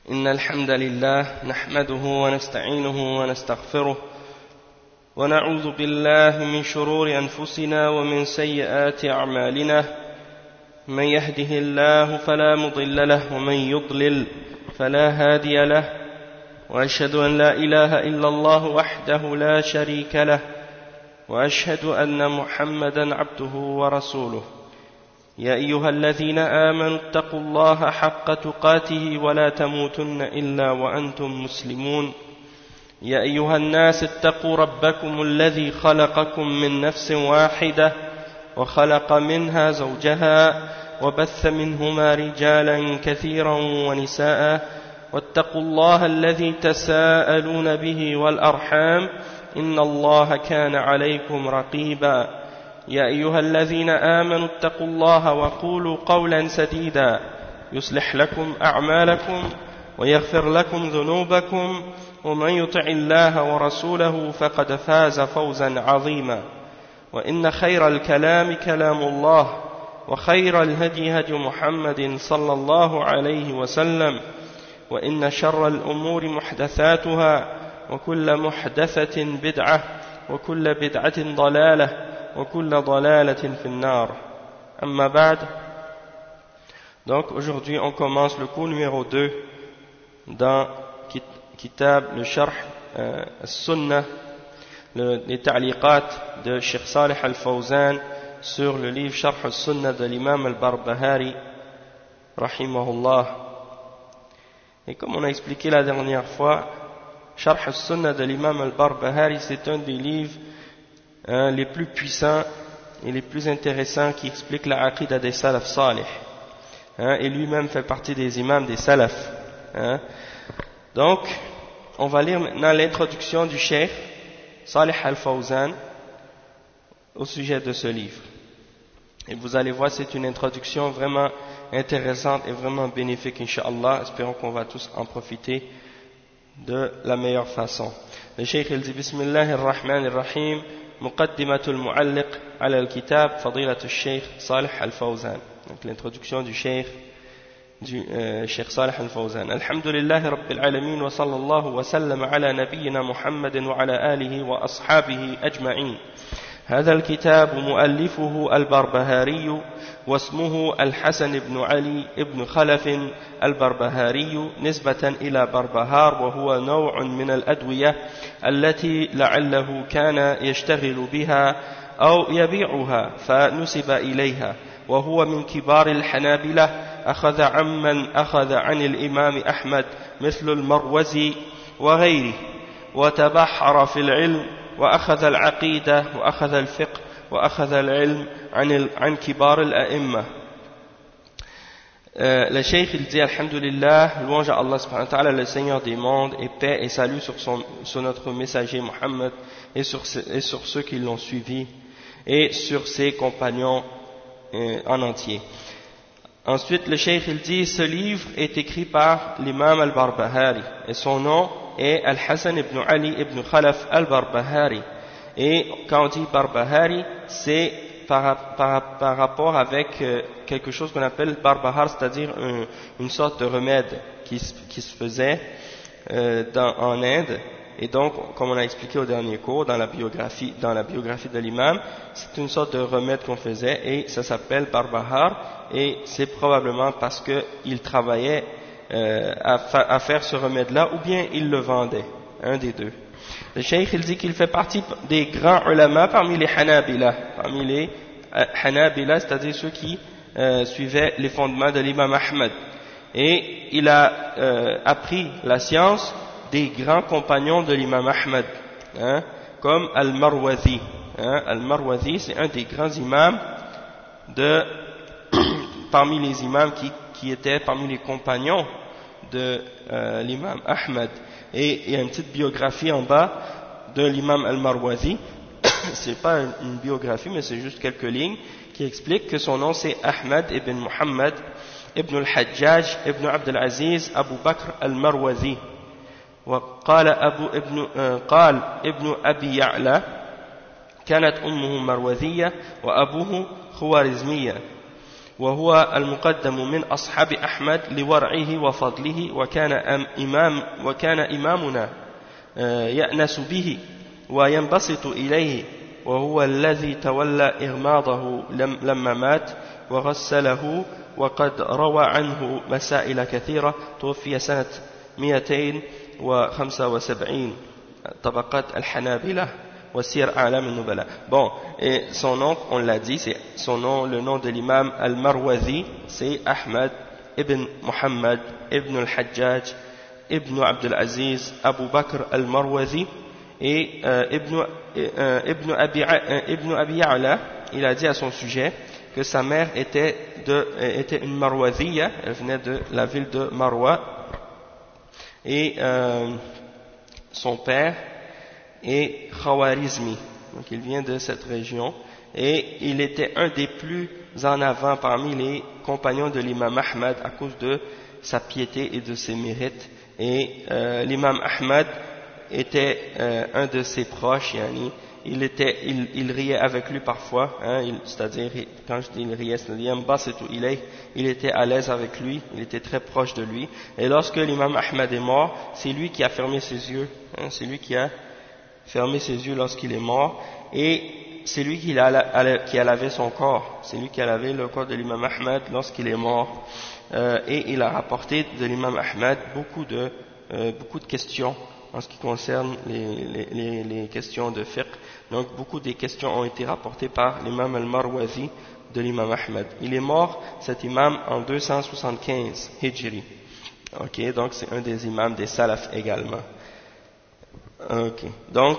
إن الحمد لله نحمده ونستعينه ونستغفره ونعوذ بالله من شرور أنفسنا ومن سيئات أعمالنا من يهده الله فلا مضل له ومن يضلل فلا هادي له وأشهد أن لا إله إلا الله وحده لا شريك له وأشهد أن محمدا عبده ورسوله يا أيها الذين آمنوا اتقوا الله حق تقاته ولا تموتن إلا وأنتم مسلمون يا أيها الناس اتقوا ربكم الذي خلقكم من نفس واحدة وخلق منها زوجها وبث منهما رجالا كثيرا ونساء واتقوا الله الذي تساءلون به والأرحام إن الله كان عليكم رقيبا يا أيها الذين آمنوا اتقوا الله وقولوا قولا سديدا يصلح لكم أعمالكم ويغفر لكم ذنوبكم ومن يطع الله ورسوله فقد فاز فوزا عظيما وإن خير الكلام كلام الله وخير الهدي هدي محمد صلى الله عليه وسلم وإن شر الأمور محدثاتها وكل محدثة بدعة وكل بدعة ضلالة وكل ضلالة في النار أما بعد. Donc aujourd'hui on commence le cours numéro 2 dans Kitab le Sharh Sunnah, les ta'liqat de Cheikh Salih Al-Fawzan sur le livre Sharh Sunnah de l'imam Al-Barbahari rahimahullah. Et comme on a expliqué la dernière fois, Sharh Sunnah de l'imam Al-Barbahari, c'est un des livres les plus puissants et les plus intéressants qui expliquent la aqidah des salaf salih. Et lui-même fait partie des imams des salaf. Donc, on va lire maintenant l'introduction du Cheikh Salih Al-Fawzan au sujet de ce livre. Et vous allez voir, c'est une introduction vraiment intéressante et vraiment bénéfique, Inch'Allah. Espérons qu'on va tous en profiter de la meilleure façon. Le Cheikh il dit Bismillahirrahmanirrahim. مقدمة المعلق على الكتاب فضيلة الشيخ صالح الفوزان. Donc l'introduction du Cheikh صالح الفوزان. الحمد لله رب العالمين وصلى الله وسلم على نبينا محمد وعلى آله وأصحابه أجمعين. هذا الكتاب مؤلفه البربهاري واسمه الحسن بن علي بن خلف البربهاري نسبة إلى بربهار، وهو نوع من الأدوية التي لعله كان يشتغل بها أو يبيعها فنسب إليها، وهو من كبار الحنابلة، أخذ عمن أخذ عن الإمام أحمد مثل المروزي وغيره، وتبحر في العلم وأخذ العقيدة وأخذ الفقه وأخذ العلم عن كبار الأئمة. Le Cheikh il dit Alhamdulillah, louange à Allah subhanahu wa ta'ala, le Seigneur des mondes, et paix et salut sur notre messager Mohammed et sur ceux qui l'ont suivi et sur ses compagnons en entier. Ensuite le Cheikh il dit ce livre est écrit par l'imam Al-Barbahari et son nom est Al-Hassan ibn Ali ibn Khalaf Al-Barbahari. Et quand on dit Barbahari, c'est par rapport avec quelque chose qu'on appelle Barbahar, c'est-à-dire une sorte de remède qui se faisait en Inde. Et donc, comme on a expliqué au dernier cours, dans la biographie de l'imam, c'est une sorte de remède qu'on faisait et ça s'appelle Barbahar, et c'est probablement parce qu'il travaillait à faire ce remède-là, ou bien il le vendait, un des deux. Le Cheikh il dit qu'il fait partie des grands ulama parmi les Hanabila, c'est-à-dire ceux qui suivaient les fondements de l'imam Ahmed, et il a appris la science des grands compagnons de l'imam Ahmed, comme Al-Marwazi. Al-Marwazi, c'est un des grands imams parmi les imams qui étaient parmi les compagnons de l'imam Ahmed. Et il y a une petite biographie en bas de l'imam Al-Marwazi. C'est pas une biographie, mais c'est juste quelques lignes qui expliquent que son nom c'est Ahmed ibn Muhammad ibn al-Hajjaj ibn Abd al-Aziz Abu Bakr al-Marwazi. وقال ابن أبي يعلى كانت أمه مروزية وأبوه خوارزمية. وهو المقدم من أصحاب أحمد لورعه وفضله وكان إمامنا يأنس به وينبسط إليه وهو الذي تولى إغماضه لما مات وغسله وقد روى عنه مسائل كثيرة توفي سنة 275 طبقات الحنابلة وسير أعلام النبلاء. Bon, et son nom, on l'a dit, c'est son nom, le nom de l'imam al-Marwazi, c'est Ahmad ibn Muhammad ibn al-Hajjaj ibn Abdul Aziz Abu Bakr al-Marwazi. Et Ibn Abi Ya'la, il a dit à son sujet que sa mère était une Marwaziya, elle venait de la ville de Marwa, et son père est Khawarizmi, donc il vient de cette région, et il était un des plus en avant parmi les compagnons de l'imam Ahmad à cause de sa piété et de ses mérites. Et l'imam Ahmad était un de ses proches, yani, il riait avec lui parfois, hein, c'est-à-dire, quand je dis il riait, c'est-à-dire, il était à l'aise avec lui, il était très proche de lui, et lorsque l'imam Ahmad est mort, c'est lui qui a fermé ses yeux, hein, c'est lui qui a fermé ses yeux lorsqu'il est mort, et c'est lui qui a lavé son corps, c'est lui qui a lavé le corps de l'imam Ahmad lorsqu'il est mort, et il a rapporté de l'imam Ahmad beaucoup de questions en ce qui concerne les questions de fiqh. Donc beaucoup des questions ont été rapportées par l'imam al-Marwazi de l'imam Ahmad. Il est mort, cet imam, en 275 Hijri. Ok, donc c'est un des imams des Salaf également. Ok, donc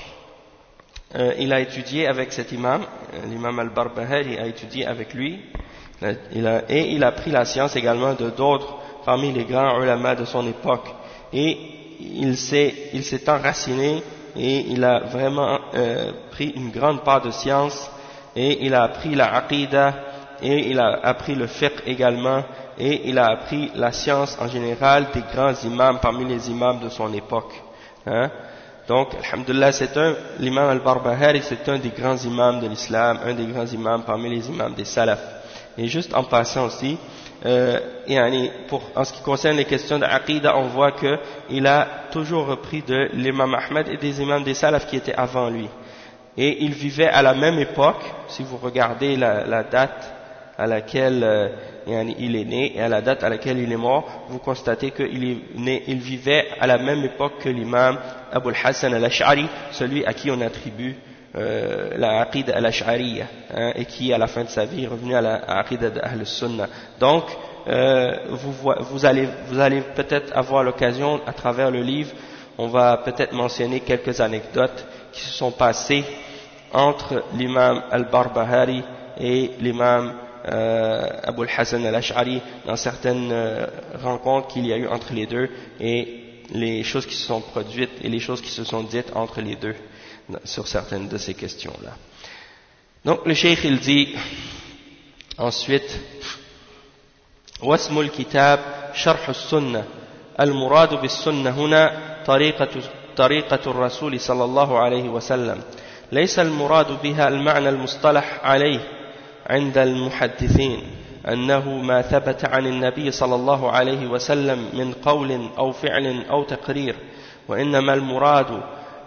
il a étudié avec cet imam, l'imam al-Barbahari a étudié avec lui, et il a pris la science également de d'autres parmi les grands ulama de son époque. Et il s'est enraciné et il a vraiment pris une grande part de science, et il a appris la aqidah, et il a appris le fiqh également, et il a appris la science en général des grands imams parmi les imams de son époque, hein. Donc, alhamdulillah, l'imam al-Barbahari, c'est un des grands imams de l'islam, un des grands imams parmi les imams des salaf. Et juste en passant aussi, en ce qui concerne les questions d'Aqidah, on voit qu'il a toujours repris de l'imam Ahmad et des imams des salaf qui étaient avant lui. Et il vivait à la même époque, si vous regardez la date à laquelle il est né et à la date à laquelle il est mort, vous constatez qu'il vivait à la même époque que l'imam Abu al-Hassan al-Ash'ari, celui à qui on attribue la Aqidah al-Ash'ariyya, hein, et qui à la fin de sa vie est revenu à la Aqidah d'Ahl al-Sunnah. Donc vous allez peut-être avoir l'occasion, à travers le livre, on va peut-être mentionner quelques anecdotes qui se sont passées entre l'imam al-Barbahari et l'imam Abu al-Hassan al-Ash'ari, dans certaines rencontres qu'il y a eu entre les deux, et les choses qui se sont produites et les choses qui se sont dites entre les deux sur certaines de ces questions-là. Donc le cheikh il dit ensuite, واسم الكتاب شرح السنة المراد بالسنة هنا طريقة الرسول صلى الله عليه وسلم ليس المراد بها المعنى المصطلح عليه عند المحدثين أنه ما ثبت عن النبي صلى الله عليه وسلم من قول أو فعل أو تقرير، وإنما المراد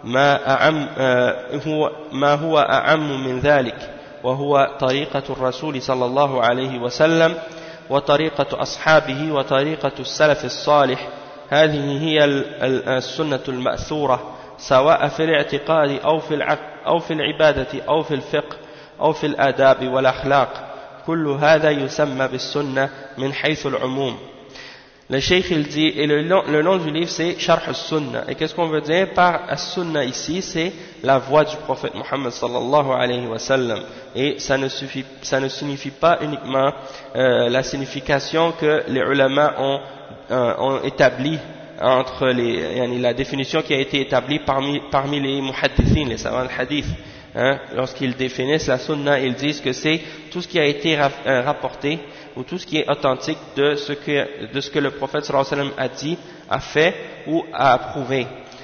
ما هو أعم من ذلك، وهو طريقة الرسول صلى الله عليه وسلم وطريقة أصحابه وطريقة السلف الصالح. هذه هي السنة المأثورة سواء في الاعتقاد أو في العبادة أو في الفقه أو في الآداب والأخلاق، كل هذا يسمى بالسنة من حيث العموم. Le cheikh il dit, et le nom du livre c'est Sharh al-Sunnah, et qu'est-ce qu'on veut dire par al-Sunnah ici? C'est la voix du prophète Muhammad sallallahu alayhi wa sallam, et ça ne signifie pas uniquement la signification que les ulama ont établie entre la définition qui a été établie parmi les muhaddithin, les savants hadith, hein, lorsqu'ils définissent la Sunnah, ils disent que c'est tout ce qui a été rapporté ou tout ce qui est authentique de ce que le prophète sallallahu alayhi wa sallam a dit, a fait ou a approuvé.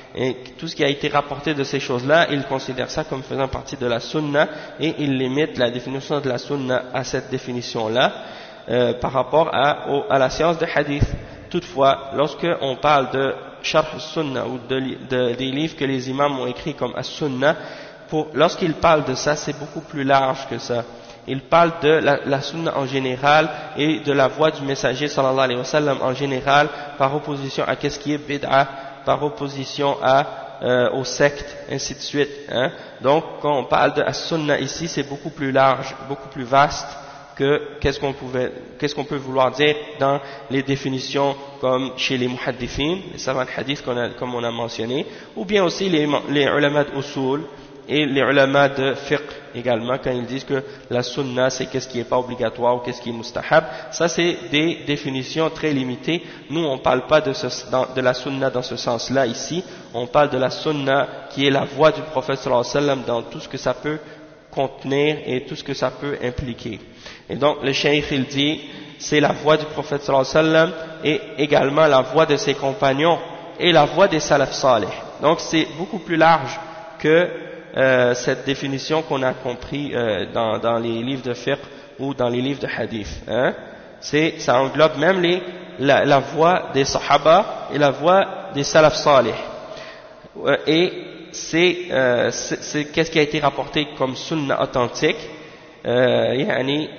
Et tout ce qui a été rapporté de ces choses-là, ils considèrent ça comme faisant partie de la sunna et ils limitent la définition de la sunna à cette définition-là par rapport à la science de hadith. Toutefois, lorsqu'on parle de Sharh Sunna ou des livres que les imams ont écrits comme As-Sunna, lorsqu'ils parlent de ça, c'est beaucoup plus large que ça. Ils parlent de la Sunna en général et de la voie du messager sallallahu alayhi wa sallam en général, par opposition à qu'est-ce qui est bid'a, par opposition aux sectes, ainsi de suite. Hein. Donc, quand on parle de As-Sunna ici, c'est beaucoup plus large, beaucoup plus vaste que qu'est-ce qu'on peut vouloir dire dans les définitions comme chez les muhaddithin, les savants de hadith comme on a mentionné, ou bien aussi les ulama d'usul et les ulama de fiqh également, quand ils disent que la sunna c'est qu'est-ce qui n'est pas obligatoire ou qu'est-ce qui est mustahab. Ça c'est des définitions très limitées. Nous on ne parle pas de la sunna dans ce sens-là ici, on parle de la sunna qui est la voie du prophète sallallahu alayhi wa sallam dans tout ce que ça peut contenir et tout ce que ça peut impliquer. Et donc le cheikh il dit c'est la voie du prophète sallallahu alayhi wa sallam et également la voie de ses compagnons et la voie des salaf salih. Donc c'est beaucoup plus large que cette définition qu'on a compris dans les livres de fiqh ou dans les livres de hadith. Hein. Ça englobe même la voie des sahaba et la voie des salaf salih. Et c'est qu'est-ce qui a été rapporté comme sunna authentique. يعني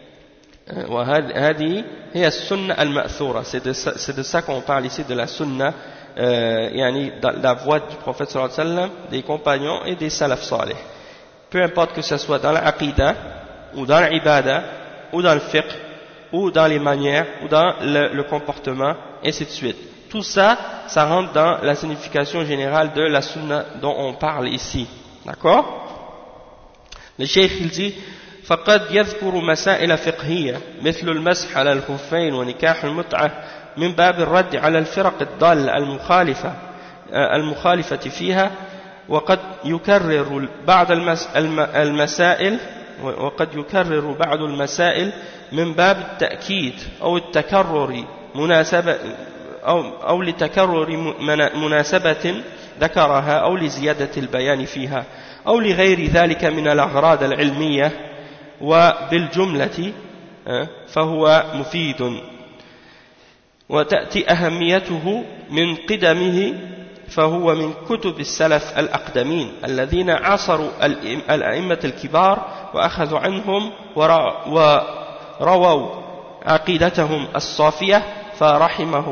وهذه هي السنة المأثورة. C'est de ça qu'on parle ici, de la sunna, dans la voie du prophète sallallahu alayhi wa sallam, des compagnons et des salaf salih. Peu importe que ce soit dans l'aqidah ou dans l'ibada ou dans le fiqh ou dans les manières ou dans le comportement, ainsi de suite. Tout ça, ça rentre dans la signification générale de la sunna dont on parle ici. D'accord? Le cheikh il dit فقد يذكر مسائل فقهية مثل المسح على الخفين ونكاح المتعة من باب الرد على الفرق الضالة المخالفة فيها وقد يكرر بعض المسائل من باب التأكيد أو التكرر مناسبة أو لتكرر مناسبة ذكرها أو لزيادة البيان فيها أو لغير ذلك من الأغراض العلمية وبالجملة فهو مفيد وتأتي أهميته من قدمه فهو من كتب السلف الأقدمين الذين عاصروا الأئمة الكبار وأخذوا عنهم ورووا عقيدتهم الصافية فرحم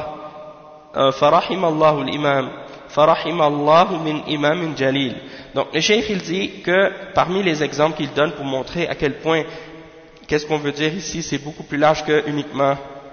الله الإمام فرحم الله من إمام جليل. Donc le cheikh il dit que parmi les exemples qu'il donne pour montrer à quel point qu'est-ce qu'on veut dire ici, c'est beaucoup plus large que uniquement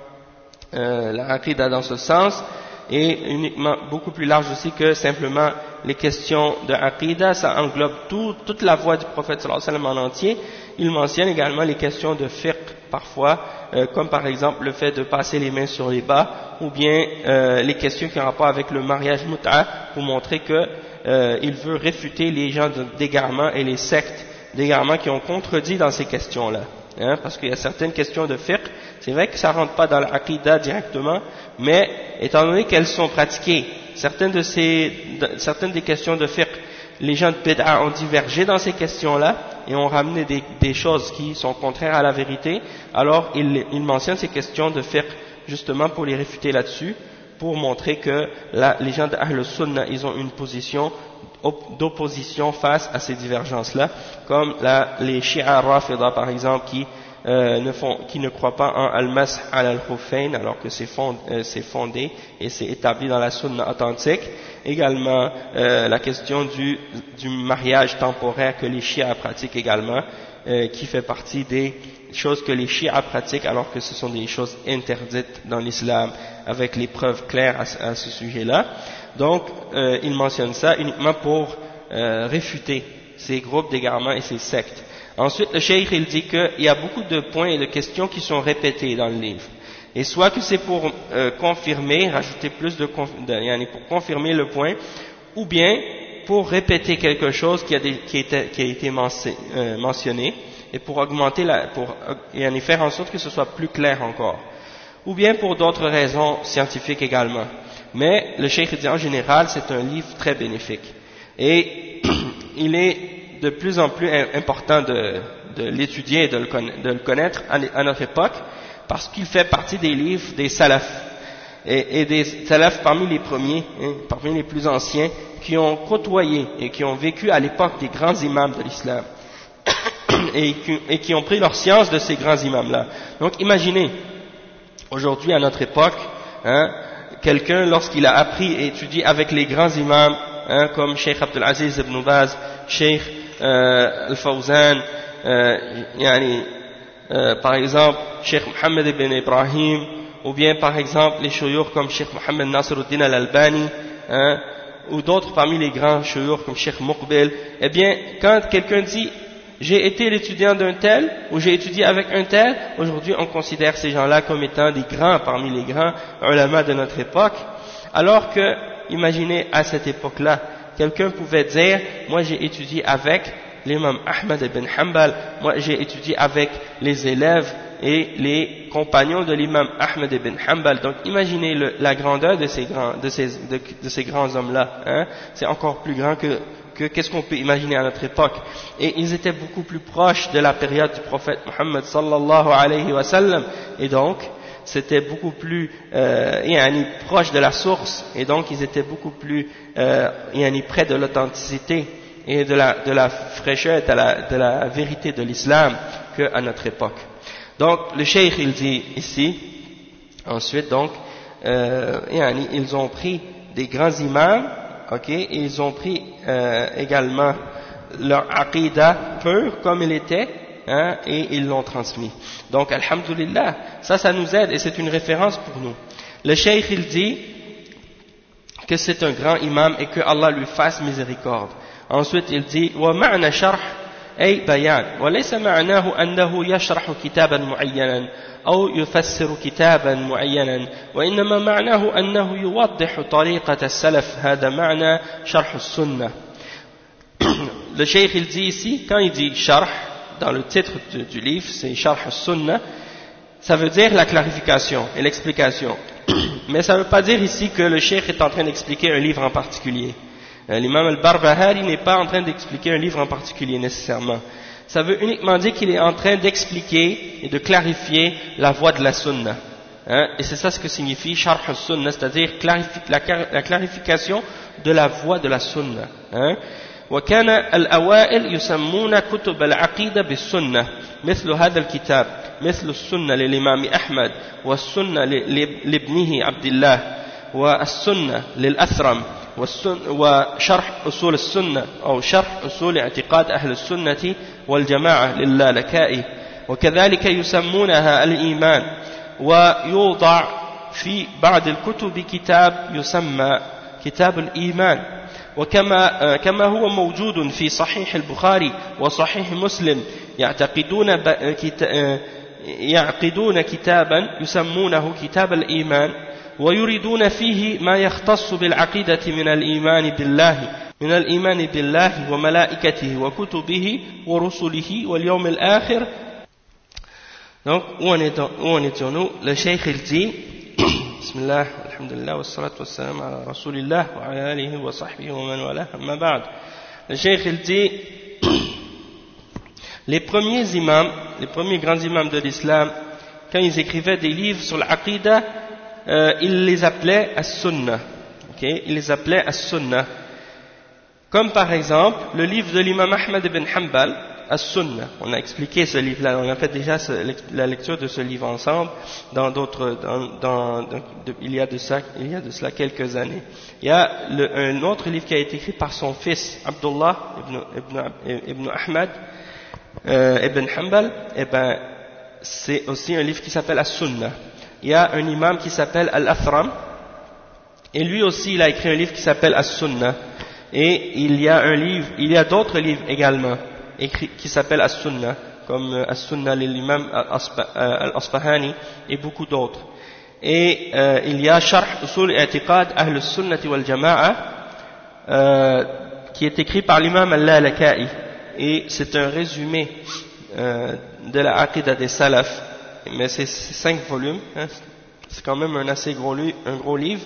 la aqida dans ce sens, et uniquement beaucoup plus large aussi que simplement les questions de aqida. Ça englobe toute la voie du prophète sallallahu alayhi wa sallam en entier. Il mentionne également les questions de fiqh parfois, comme par exemple le fait de passer les mains sur les bas, ou bien les questions qui ont rapport avec le mariage mut'a, pour montrer que il veut réfuter les gens d'égarement et les sectes d'égarement qui ont contredit dans ces questions-là. Hein, parce qu'il y a certaines questions de fiqh, c'est vrai que ça rentre pas dans l'aqida directement, mais étant donné qu'elles sont pratiquées, certaines des questions de fiqh, les gens de bid'a ont divergé dans ces questions-là et ont ramené des choses qui sont contraires à la vérité, alors ils mentionnent ces questions de fiqh justement pour les réfuter là-dessus, pour montrer que les gens de Ahl Sunnah, ils ont une position d'opposition face à ces divergences-là, comme les Shi'a Rafida par exemple, qui ne croient pas en al-Masih al-Khuffayn, alors que c'est fondé et c'est établi dans la Sunna authentique. Également la question du mariage temporaire que les Shi'a pratiquent également, qui fait partie des choses que les Shi'a pratiquent alors que ce sont des choses interdites dans l'islam, avec les preuves claires à ce sujet-là. Donc il mentionne ça uniquement pour réfuter ces groupes d'égarements et ces sectes. Ensuite le cheikh il dit qu'il y a beaucoup de points et de questions qui sont répétés dans le livre, et soit que c'est pour confirmer, rajouter plus pour confirmer le point, ou bien pour répéter quelque chose qui a été mentionné, et pour augmenter et faire en sorte que ce soit plus clair encore, ou bien pour d'autres raisons scientifiques également. Mais le cheikh dit en général, c'est un livre très bénéfique. Et il est de plus en plus important de l'étudier et de le connaître à notre époque, parce qu'il fait partie des livres des salafs. Et des salafs parmi les premiers, parmi les plus anciens, qui ont côtoyé et qui ont vécu à l'époque des grands imams de l'islam. Et qui ont pris leur science de ces grands imams-là. Donc imaginez, aujourd'hui à notre époque, quelqu'un lorsqu'il a appris et étudié avec les grands imams, comme Cheikh Abdul Aziz ibn Baz, Cheikh Al-Fawzan, par exemple Cheikh Mohammed ibn Ibrahim, ou bien par exemple les shuyukh comme Cheikh Mohammed Nasiruddin Al-Albani, ou d'autres parmi les grands shuyukh comme Cheikh Muqbil, eh bien quand quelqu'un dit j'ai été l'étudiant d'un tel, ou j'ai étudié avec un tel, aujourd'hui on considère ces gens-là comme étant des grands parmi les grands ulama de notre époque, alors que, imaginez à cette époque-là, quelqu'un pouvait dire, moi j'ai étudié avec l'imam Ahmad ibn Hanbal, moi j'ai étudié avec les élèves et les compagnons de l'imam Ahmad ibn Hanbal. Donc imaginez la grandeur de ces grands hommes-là, c'est encore plus grand que qu'est-ce qu'on peut imaginer à notre époque. Et ils étaient beaucoup plus proches de la période du prophète Muhammad sallallahu alayhi wa sallam, et donc c'était beaucoup plus proche de la source, et donc ils étaient beaucoup plus près de l'authenticité et de la fraîcheur, de la vérité de l'islam qu'à notre époque. Donc le cheikh il dit ici, ensuite donc, ils ont pris des grands imams, et ils ont pris également leur aqidah pure comme il était, et ils l'ont transmis. Donc alhamdulillah, ça nous aide et c'est une référence pour nous. Le cheikh il dit que c'est un grand imam et que Allah lui fasse miséricorde. Ensuite il dit wa ma'na sharh ay bayan wa laysa ma'nahu annahu yashrahu kitaban mu'ayyanan أو يفسر كتابا معينا وإنما معناه أنه يوضح طريقة السلف هذا معنى شرح السنة. Le cheikh il dit ici, quand il dit sharh dans le titre du livre, c'est sharh al-sunnah, ça veut dire la clarification et l'explication. Mais ça ne veut pas dire ici que le cheikh est en train d'expliquer un livre en particulier. L'imam al-Barbahari n'est pas en train d'expliquer un livre en particulier nécessairement. Ça veut uniquement dire qu'il est en train d'expliquer et de clarifier la voie de la sunna. Et c'est ça ce que signifie sharh al-sunnah, c'est-à-dire la clarification de la voie de la sunna. وكان الأوائل يسمون كتب العقيدة بالسنة مثل هذا الكتاب مثل السنة للإمام أحمد والسنة لابنه عبد الله والسنة للأثرم وشرح أصول السنة أو شرح أصول اعتقاد أهل السنة والجماعة للالكائي وكذلك يسمونها الإيمان ويوضع في بعض الكتب كتاب يسمى كتاب الإيمان وكما هو موجود في صحيح البخاري وصحيح مسلم يعقدون كتابا يسمونه كتاب الإيمان ويريدون فيه ما يختص بالعقيدة من الإيمان بالله وملائكته وكتبه ورسله واليوم الآخر. Donc, où en étions-nous? Le cheikh il dit Bismillah, alhamdulillah, wassalatu wassalam ala rasulillah wa ala alihi wa sahbihi wa man wala, amma ba'd. Le cheikh il dit les premiers grands imams de l'islam, quand ils écrivaient des livres sur l'aqidah, ils les appelaient as-sunnah. Ils les appelaient as-sunnah. Comme par exemple le livre de l'imam Ahmad ibn Hanbal, as-sunnah. On a expliqué ce livre-là, on a fait déjà la lecture de ce livre ensemble il y a de cela quelques années. Il y a un autre livre qui a été écrit par son fils Abdullah ibn Ahmad ibn Hanbal, c'est aussi un livre qui s'appelle as-sunnah. Il y a un imam qui s'appelle Al-Athram, et lui aussi il a écrit un livre qui s'appelle As-Sunnah, et il y a d'autres livres également écrits qui s'appellent As-Sunnah, comme As-Sunnah l'imam Al-Asfahani et beaucoup d'autres. Et il y a Sharh Usul I'tiqad Ahl Sunnati wal Jama'a qui est écrit par l'imam Al-Lalaka'i, et c'est un résumé de la Aqidah des Salaf, mais c'est 5 volumes, c'est quand même un assez gros livre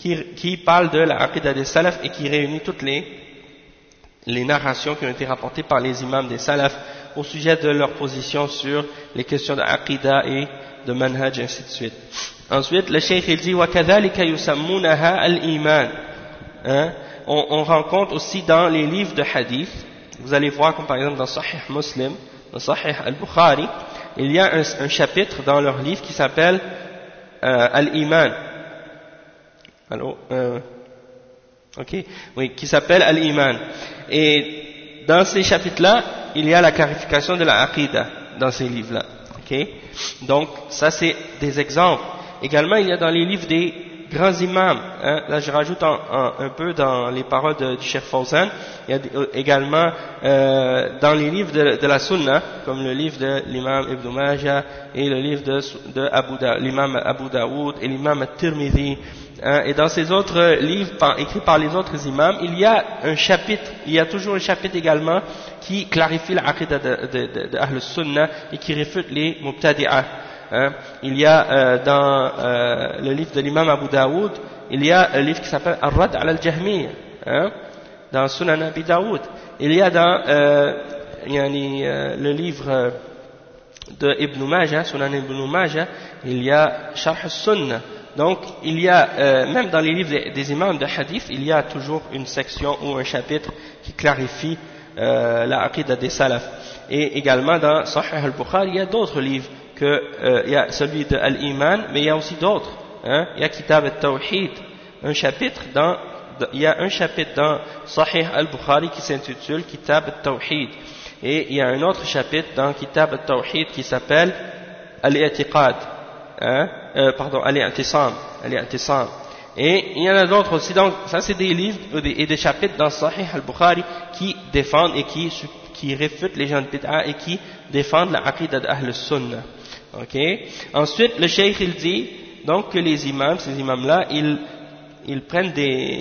qui parle de la aqidah des salaf et qui réunit toutes les narrations qui ont été rapportées par les imams des salaf au sujet de leur position sur les questions de aqidah et de manhaj, et ainsi de suite. Ensuite, le cheikh il dit وَكَذَلِكَ يُسَمُّونَهَا الْإِيمَانِ. On rencontre aussi dans les livres de hadith, vous allez voir comme par exemple dans Sahih Muslim, dans Sahih Al-Bukhari, il y a un chapitre dans leur livre qui s'appelle Al-Iman. Allô, ok, oui, qui s'appelle Al-Iman. Et dans ces chapitres-là, il y a la clarification de la aqidah dans ces livres-là. Ok, donc ça c'est des exemples. Également, il y a dans les livres des grands imams, hein, là je rajoute un peu dans les paroles du Cheikh Fawzan, il y a également dans les livres de la Sunna, comme le livre de l'imam Ibn Majah et le livre de l'imam Abu Daoud et l'imam At-Tirmidhi, hein, et dans ces autres livres écrits par les autres imams, il y a un chapitre, il y a toujours un chapitre également qui clarifie l'aqidah de Ahl Sunnah et qui réfute les Mubtadi'ah. Hein. Il y a dans le livre de l'imam Abu Daoud, il y a un livre qui s'appelle Ar-Rad al al-Jahmiyya, hein, dans Sunan Abi Daoud. Il y a dans le livre de Ibn Majah, Sunan Ibn Majah, il y a Sharh al-Sunnah. Donc il y a, même dans les livres des imams de hadith, il y a toujours une section ou un chapitre qui clarifie la aqidah des salaf. Et également dans Sahih al-Bukhari, il y a d'autres livres. Il y a celui de Al-Iman, mais il y a aussi d'autres. Hein. Il y a Kitab al-Tawhid, il y a un chapitre dans Sahih al-Bukhari qui s'intitule Kitab al-Tawhid. Et il y a un autre chapitre dans Kitab al-Tawhid qui s'appelle Al-I'tiqad, hein, Al-I'tisam. Et il y en a d'autres aussi. Donc ça c'est des livres et des chapitres dans Sahih al-Bukhari qui défendent et qui réfutent les gens de bid'a et qui défendent la aqidah d'Ahl Sunnah. Ok. Ensuite, le cheikh il dit donc que les imams, ces imams-là, ils prennent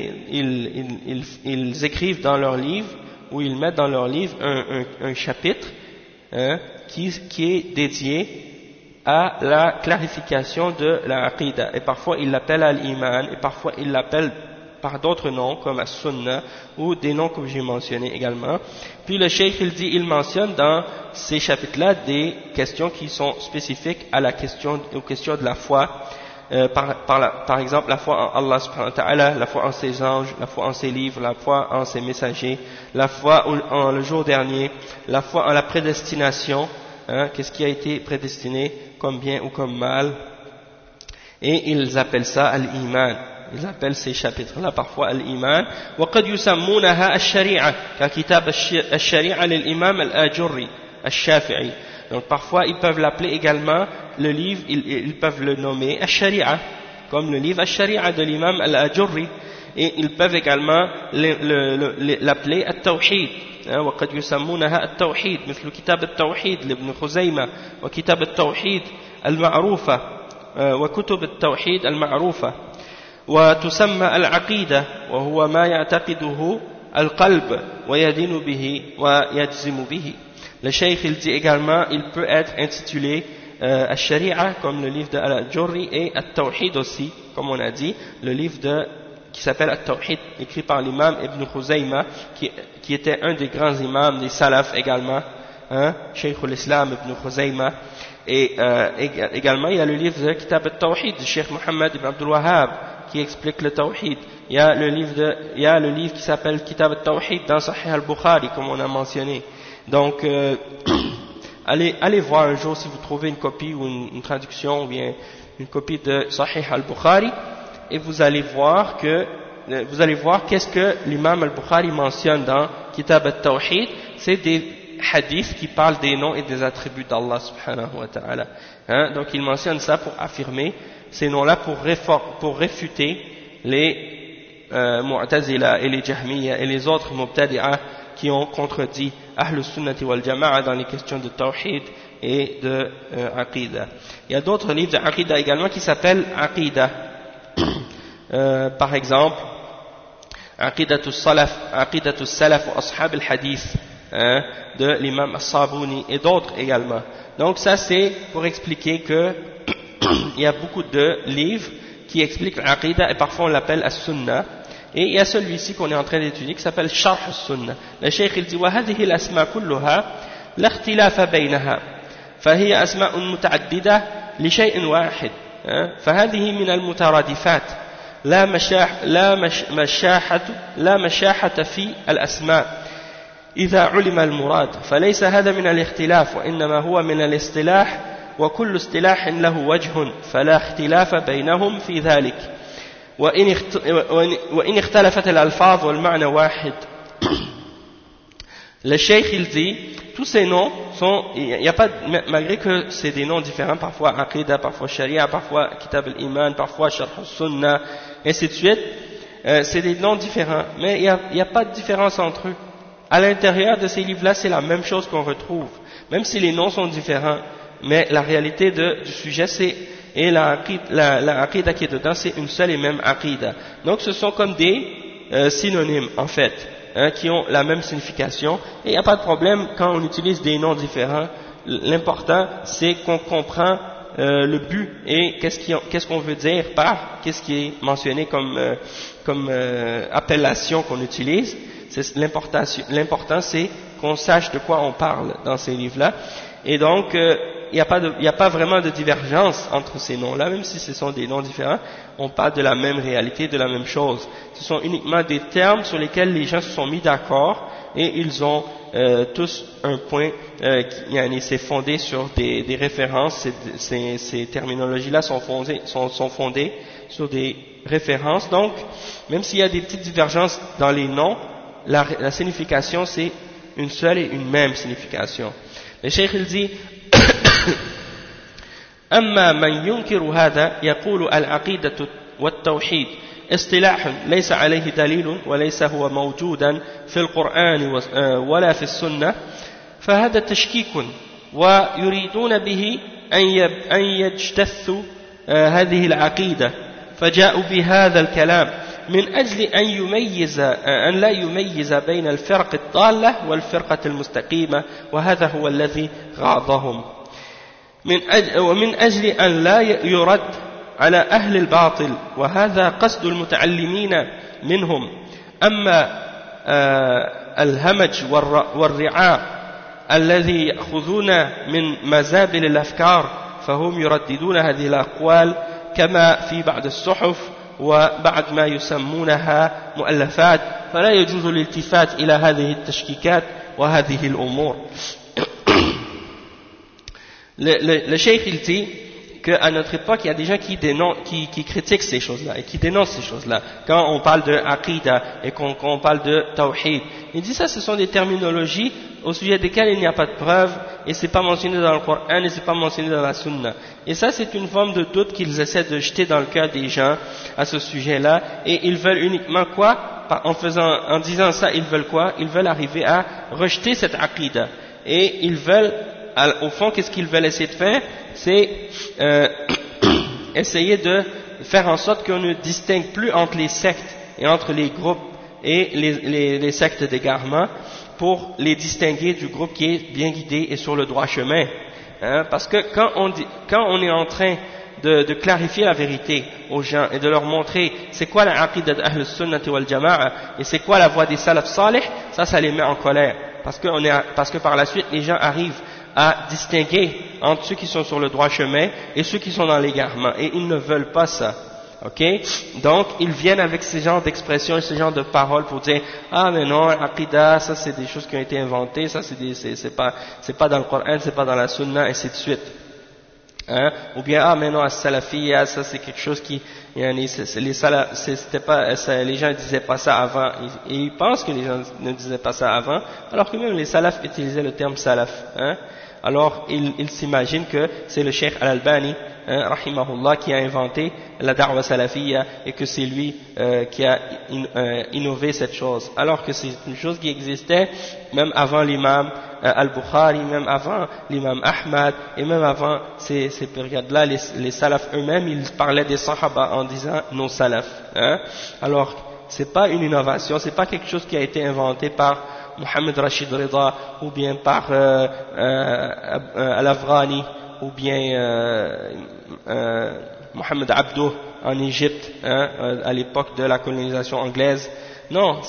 ils écrivent dans leurs livres ou ils mettent dans leurs livres un chapitre, hein, qui est dédié à la clarification de la aqidah. Et parfois ils l'appellent al-iman et parfois ils l'appellent par d'autres noms comme as-sunnah ou des noms que j'ai mentionnés également. Puis le cheikh il mentionne dans ces chapitres-là des questions qui sont spécifiques aux questions de la foi, par exemple la foi en Allah subhanahu wa ta'ala, la foi en ses anges, la foi en ses livres, la foi en ses messagers, la foi en le jour dernier, la foi en la prédestination, hein, qu'est-ce qui a été prédestiné comme bien ou comme mal, et ils appellent ça al-iman. Ils appellent ces chapitres-là parfois al-iman. وقد يسمونها الشريعة ككتاب الشريعة للإمام الآجري الشافعي. Donc parfois ils peuvent l'appeler également le livre, ils peuvent le nommer al-Sharia, comme le livre al-Sharia de l'imam al-Ajurri, et ils peuvent également l'appeler al-Tawhid. وقد يسمونها التوحيد مثل كتاب التوحيد لابن خزيمة وكتاب التوحيد المعروفة وكتب التوحيد المعروفة. وتسمى العقيدة وهو ما يعتقده القلب ويدين به ويجزم به. Le cheikh il dit également il peut être intitulé al-Sharia comme le livre de Al-Jurri et al-Tawhid aussi comme on a dit, le livre qui s'appelle al-Tawhid écrit par l'imam Ibn Khuzayma qui était un des grands imams des salaf également, hein, Cheikh al-Islam Ibn Khuzayma. Et également il y a le livre de Kitab al-Tawhid du Cheikh Muhammad Ibn Abdul Wahhab qui explique le Tawhid. Il y a le livre qui s'appelle Kitab al-Tawhid dans Sahih al-Bukhari comme on a mentionné. Donc allez voir un jour si vous trouvez une copie ou une traduction ou bien une copie de Sahih al-Bukhari et vous allez voir qu'est-ce que l'imam al-Bukhari mentionne dans Kitab al-Tawhid. C'est des hadiths qui parlent des noms et des attributs d'Allah subhanahu wa ta'ala, hein? Donc il mentionne ça pour affirmer ces noms-là, pour réfuter les Mu'tazila et les Jahmiya et les autres Mubtadi'a qui ont contredit Ahl Sunnati wal Jama'a dans les questions de Tawhid et de Aqidah. Il y a d'autres livres d'Aqidah également qui s'appellent Aqidah. Par exemple, Aqidatus Salaf wa Ashab al-Hadith, hein, de l'imam As-Sabuni et d'autres également. Donc ça c'est pour expliquer que il y a beaucoup de livres qui explique l'Aqidah, et parfois on l'appelle As-Sunnah. Et il y a celui-ci qu'on est en train d'étudier qui s'appelle Sharh As-Sunnah. Le Cheikh il dit وهذه الأسماء كلها لا اختلاف بينها فهي أسماء متعددة لشيء واحد فهذه من المترادفات لا مشاحة في الأسماء إذا علم المراد فليس هذا من الاختلاف وإنما هو من الاصطلاح وكل اصطلاح له وجه فلا اختلاف بينهم في ذلك وإن اختلفت الألفاظ والمعنى واحد. Le Cheikh il dit tous ces noms sont, il y a pas, malgré que c'est des noms différents, parfois Aqidah, parfois Sharia, parfois Kitab al-Iman, parfois Sharh al-Sunnah, ainsi de suite, c'est des noms différents, mais il n'y a pas de différence entre eux. À l'intérieur de ces livres-là, c'est la même chose qu'on retrouve, même si les noms sont différents, mais la réalité du sujet, c'est, et la Aqidah qui est dedans, c'est une seule et même Aqidah. Donc ce sont comme des synonymes, en fait. Qui ont la même signification, et il n'y a pas de problème quand on utilise des noms différents. L'important c'est qu'on comprend le but et qu'est-ce qu'on veut dire par qu'est-ce qui est mentionné comme appellation qu'on utilise. L'important c'est qu'on sache de quoi on parle dans ces livres-là, et donc il n'y a pas vraiment de divergence entre ces noms-là, même si ce sont des noms différents, on parle de la même réalité, de la même chose. Ce sont uniquement des termes sur lesquels les gens se sont mis d'accord, et ils ont tous un point, c'est fondé sur des références, ces terminologies-là sont fondées sur des références, donc même s'il y a des petites divergences dans les noms, la signification c'est une seule et une même signification. Le Cheikh il dit أما من ينكر هذا يقول العقيدة والتوحيد اصطلاح ليس عليه دليل وليس هو موجودا في القرآن ولا في السنة فهذا تشكيك ويريدون به أن يجتثوا هذه العقيدة فجاءوا بهذا الكلام من أجل أن لا يميز بين الفرق الضالة والفرقة المستقيمة وهذا هو الذي غاضهم ومن أجل أن لا يرد على أهل الباطل وهذا قصد المتعلمين منهم. أما الهمج والرعاء الذي يأخذون من مزابل الأفكار فهم يرددون هذه الأقوال كما في بعض الصحف وبعد ما يسمونها مؤلفات فلا يجوز الالتفات إلى هذه التشكيكات وهذه الأمور. Le cheikh il dit qu'à notre époque il y a des gens qui critiquent ces choses-là et qui dénoncent ces choses-là quand on parle de Aqidah et qu'on parle de Tawhid. Il dit ça, ce sont des terminologies au sujet desquelles il n'y a pas de preuve et c'est pas mentionné dans le Coran et c'est pas mentionné dans la Sunna. Et ça c'est une forme de doute qu'ils essaient de jeter dans le cœur des gens à ce sujet-là, et ils veulent uniquement quoi? En disant ça, ils veulent quoi? Ils veulent arriver à rejeter cette Aqidah, et ils veulent, au fond, qu'est-ce qu'ils veulent essayer de faire? C'est essayer de faire en sorte qu'on ne distingue plus entre les sectes et entre les groupes et les sectes d'égarement, pour les distinguer du groupe qui est bien guidé et sur le droit chemin. Parce que quand on est en train de clarifier la vérité aux gens et de leur montrer c'est quoi la aqidah d'Ahl Sunnah wal Jama'a et c'est quoi la voie des salaf salih, ça les met en colère, parce que par la suite les gens arrivent à distinguer entre ceux qui sont sur le droit chemin et ceux qui sont dans l'égarement, et ils ne veulent pas ça. Ok, donc ils viennent avec ce genre d'expressions et ce genre de paroles pour dire ah mais non, Aqidah, ça c'est des choses qui ont été inventées, ça c'est pas dans le Coran, c'est pas dans la Sunna, et ainsi de suite. Ou bien ah mais non, as-salafiyya, ça c'est quelque chose qui, les gens ne disaient pas ça avant, et ils pensent que les gens ne disaient pas ça avant, alors que même les salafs utilisaient le terme salaf. Alors ils s'imaginent que c'est le Cheikh Al-Albani rahimahullah qui a inventé la da'wa salafiyya et que c'est lui qui a innové cette chose, alors que c'est une chose qui existait même avant l'imam Al-Bukhari, même avant l'imam Ahmad, et même avant ces périodes-là, les salafs eux-mêmes, ils parlaient des sahaba en disant nos salafs. Alors c'est pas une innovation, c'est pas quelque chose qui a été inventé par Mohamed Rashid Rida ou bien par Al-Afghani ou bien Mohamed Abdou en Égypte, à l'époque de la colonisation anglaise. Non,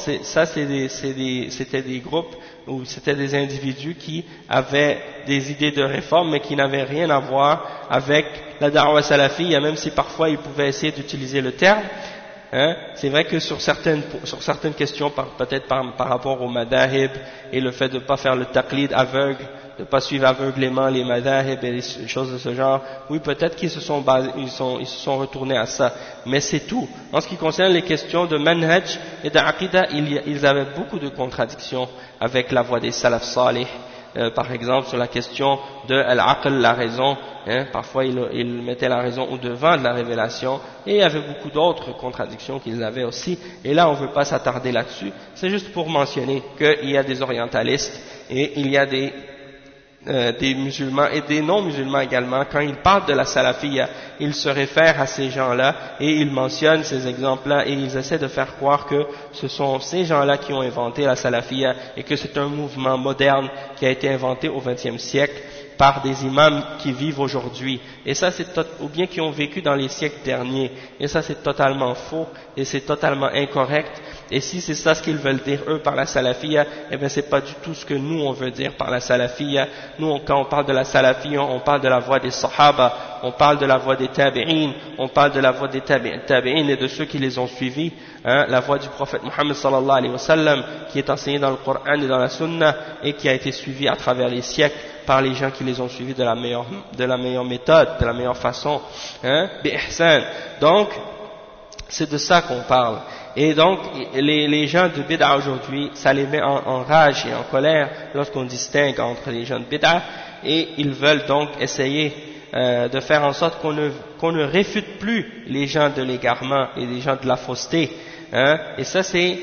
c'était des groupes ou c'était des individus qui avaient des idées de réforme mais qui n'avaient rien à voir avec la da'wa salafiyya, même si parfois ils pouvaient essayer d'utiliser le terme. C'est vrai que sur certaines questions, peut-être par rapport au madahib et le fait de ne pas faire le taqlid aveugle, de ne pas suivre aveuglément les madahib et des choses de ce genre, oui, peut-être qu'ils se sont retournés à ça, mais c'est tout. En ce qui concerne les questions de manhaj et d'aqidah, ils avaient beaucoup de contradictions avec la voie des salaf salih. Par exemple, sur la question de al-aql, la raison, parfois ils mettaient la raison au devant de la révélation, et il y avait beaucoup d'autres contradictions qu'ils avaient aussi, et là on ne veut pas s'attarder là-dessus, c'est juste pour mentionner qu'il y a des orientalistes, et il y a des musulmans et des non-musulmans également. Quand ils parlent de la salafiyya, ils se réfèrent à ces gens-là et ils mentionnent ces exemples-là et ils essaient de faire croire que ce sont ces gens-là qui ont inventé la salafiyya et que c'est un mouvement moderne qui a été inventé au XXe siècle par des imams qui vivent aujourd'hui, et ça ou bien qui ont vécu dans les siècles derniers, et ça c'est totalement faux et c'est totalement incorrect. Et si c'est ça ce qu'ils veulent dire eux par la salafiyya, eh bien c'est pas du tout ce que nous on veut dire par la salafiyya. Nous quand on parle de la salafiyya, on parle de la voie des sahaba, on parle de la voie des tabi'in, on parle de la voie des tabi'in et de ceux qui les ont suivis, la voie du prophète Muhammad sallallahu alayhi wa sallam qui est enseignée dans le Coran et dans la Sunna et qui a été suivie à travers les siècles par les gens qui les ont suivis de la meilleure méthode, de la meilleure façon, bi-ihsan. Donc c'est de ça qu'on parle. Et donc les gens de bid'a aujourd'hui, ça les met en rage et en colère lorsqu'on distingue entre les gens de bid'a, et ils veulent donc essayer de faire en sorte qu'on ne réfute plus les gens de l'égarement et les gens de la fausseté. Et ça c'est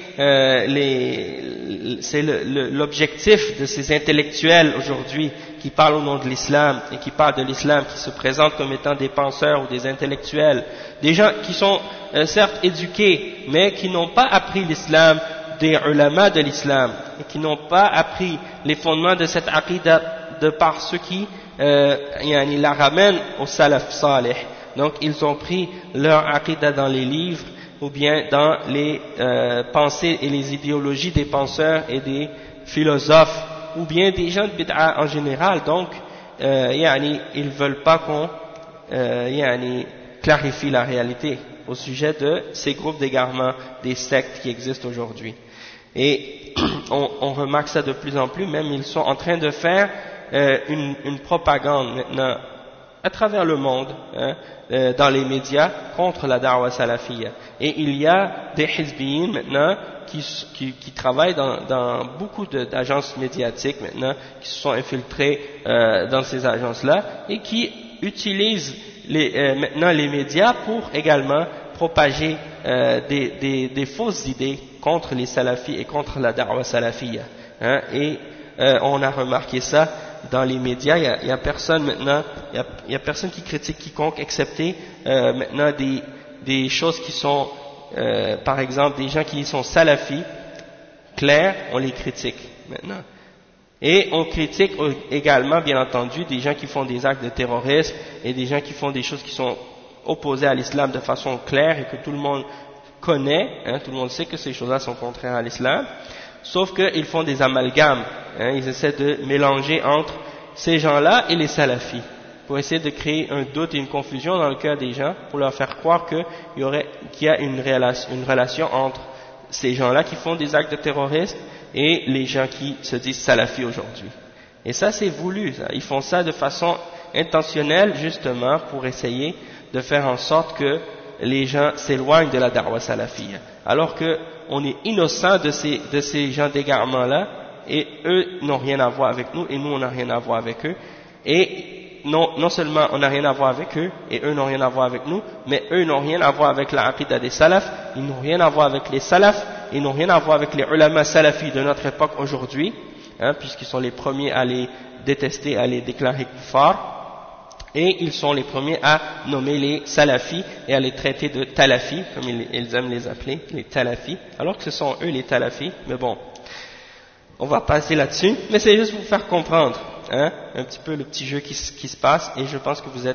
l'objectif de ces intellectuels aujourd'hui qui parlent au nom de l'islam et qui parlent de l'islam, qui se présentent comme étant des penseurs ou des intellectuels, des gens qui sont certes éduqués mais qui n'ont pas appris l'islam des ulama de l'islam et qui n'ont pas appris les fondements de cette aqidah de par ceux qui la ramènent au salaf salih. Donc ils ont pris leur aqidah dans les livres ou bien dans les pensées et les idéologies des penseurs et des philosophes ou bien des gens de bid'a en général. Donc ils veulent pas qu'on clarifie la réalité au sujet de ces groupes d'égarement, des sectes qui existent aujourd'hui. Et on remarque ça de plus en plus, même ils sont en train de faire une propagande maintenant à travers le monde, dans les médias, contre la da'wa salafiyya. Et il y a des hizbiyin maintenant qui travaillent dans beaucoup d'agences médiatiques maintenant, qui se sont infiltrés dans ces agences-là et qui utilisent maintenant les médias pour également propager des fausses idées contre les salafis et contre la da'wa salafiyya. On a remarqué ça dans les médias. Il y a personne maintenant, il y a personne qui critique quiconque, excepté maintenant des choses qui sont, par exemple, des gens qui sont salafis clairs, on les critique maintenant. Et on critique également, bien entendu, des gens qui font des actes de terrorisme et des gens qui font des choses qui sont opposées à l'islam de façon claire et que tout le monde connaît, tout le monde sait que ces choses-là sont contraires à l'islam, sauf qu'ils font des amalgames, ils essaient de mélanger entre ces gens-là et les salafis, pour essayer de créer un doute et une confusion dans le cœur des gens, pour leur faire croire qu'il y a une relation entre ces gens-là qui font des actes de terrorisme et les gens qui se disent salafis aujourd'hui. Et ça c'est voulu, ça. Ils font ça de façon intentionnelle justement pour essayer de faire en sorte que les gens s'éloignent de la da'wa salafiyya, alors qu'on est innocent de ces gens d'égarement-là, et eux n'ont rien à voir avec nous, et nous on n'a rien à voir avec eux, et non seulement on n'a rien à voir avec eux, et eux n'ont rien à voir avec nous, mais eux n'ont rien à voir avec la aqidah des salafs, ils n'ont rien à voir avec les salafs, ils n'ont rien à voir avec les ulama salafis de notre époque aujourd'hui, puisqu'ils sont les premiers à les détester, à les déclarer kuffar, et ils sont les premiers à nommer les salafis et à les traiter de talafis, comme ils aiment les appeler, les talafis, alors que ce sont eux les talafis, mais bon, on va passer là-dessus, mais c'est juste pour vous faire comprendre, un petit peu le petit jeu qui se passe, et je pense que vous êtes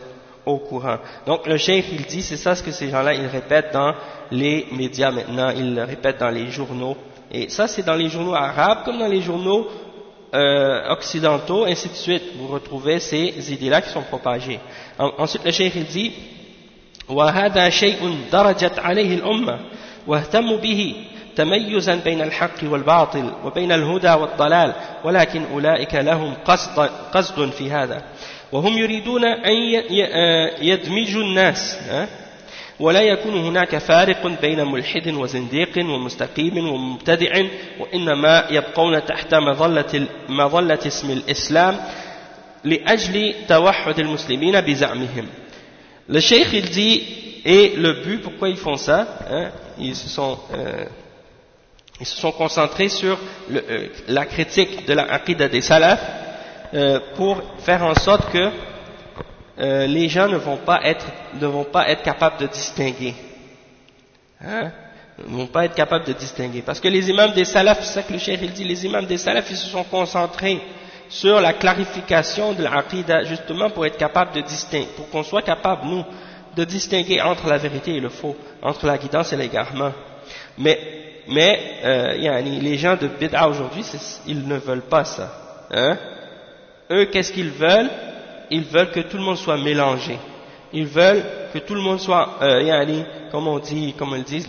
au courant. Donc le cheikh il dit, c'est ça ce que ces gens-là ils répètent dans les médias maintenant, ils le répètent dans les journaux, et ça c'est dans les journaux arabes comme dans les journaux occidentaux, ainsi de suite. Vous retrouvez ces idées-là qui sont propagées. Ensuite le cheikh il dit وهذا شيء درجت عليه الأمة واهتموا به تميزا بين الحق والباطل وبين الهدى والضلال ولكن أولئك لهم قصد في هذا وهم يريدون أن يدمجوا الناس ولا يكون هناك فارق بين ملحد وزنديق ومستقيم ومبتدع وإنما يبقون تحت مظلة اسم الإسلام لأجل توحد المسلمين بزعمهم. Le cheikh il dit, et le but pourquoi ils font ça, ils se sont concentrés sur la critique de la aqidah des salafs pour faire en sorte que les gens ne vont pas être capables de distinguer. Ne vont pas être capables de distinguer. Parce que les imams des salafs, c'est ça que le cheikh il dit, les imams des salafs ils se sont concentrés sur la clarification de l'aqidah justement pour être capable de distinguer, pour qu'on soit capable nous de distinguer entre la vérité et le faux, entre la guidance et l'égarement. Mais les gens de bid'a aujourd'hui, ils ne veulent pas ça. Eux, qu'est-ce qu'ils veulent? Ils veulent que tout le monde soit mélangé. Ils veulent que tout le monde soit, comme ils disent,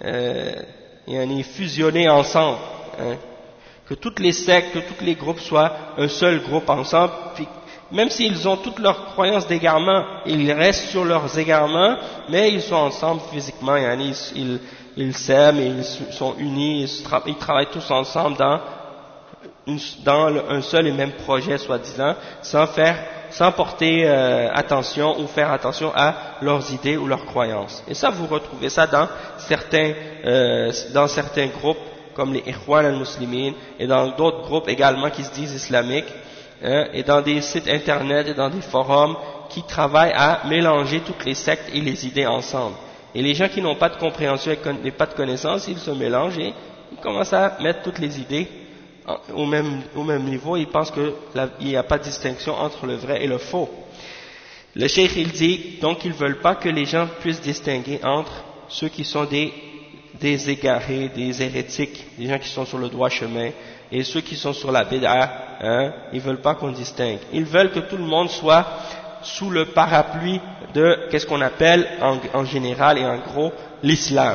fusionné ensemble. Que toutes les sectes, que tous les groupes soient un seul groupe ensemble, puis même s'ils ont toutes leurs croyances d'égarement, ils restent sur leurs égarements, mais ils sont ensemble physiquement, ils s'aiment, ils sont unis, ils travaillent tous ensemble dans un seul et même projet, soi-disant, sans porter attention ou faire attention à leurs idées ou leurs croyances. Et ça, vous retrouvez ça dans certains groupes, comme les Ikhwan al-Muslimin, et dans d'autres groupes également qui se disent islamiques, et dans des sites internet et dans des forums qui travaillent à mélanger toutes les sectes et les idées ensemble. Et les gens qui n'ont pas de compréhension et pas de connaissance, ils se mélangent et ils commencent à mettre toutes les idées au même niveau. Ils pensent qu'il n'y a pas de distinction entre le vrai et le faux. Le cheikh il dit, donc ils ne veulent pas que les gens puissent distinguer entre ceux qui sont des égarés, des hérétiques, des gens qui sont sur le droit chemin, et ceux qui sont sur la bid'a, ils veulent pas qu'on distingue. Ils veulent que tout le monde soit sous le parapluie de qu'est-ce qu'on appelle en général et en gros l'islam.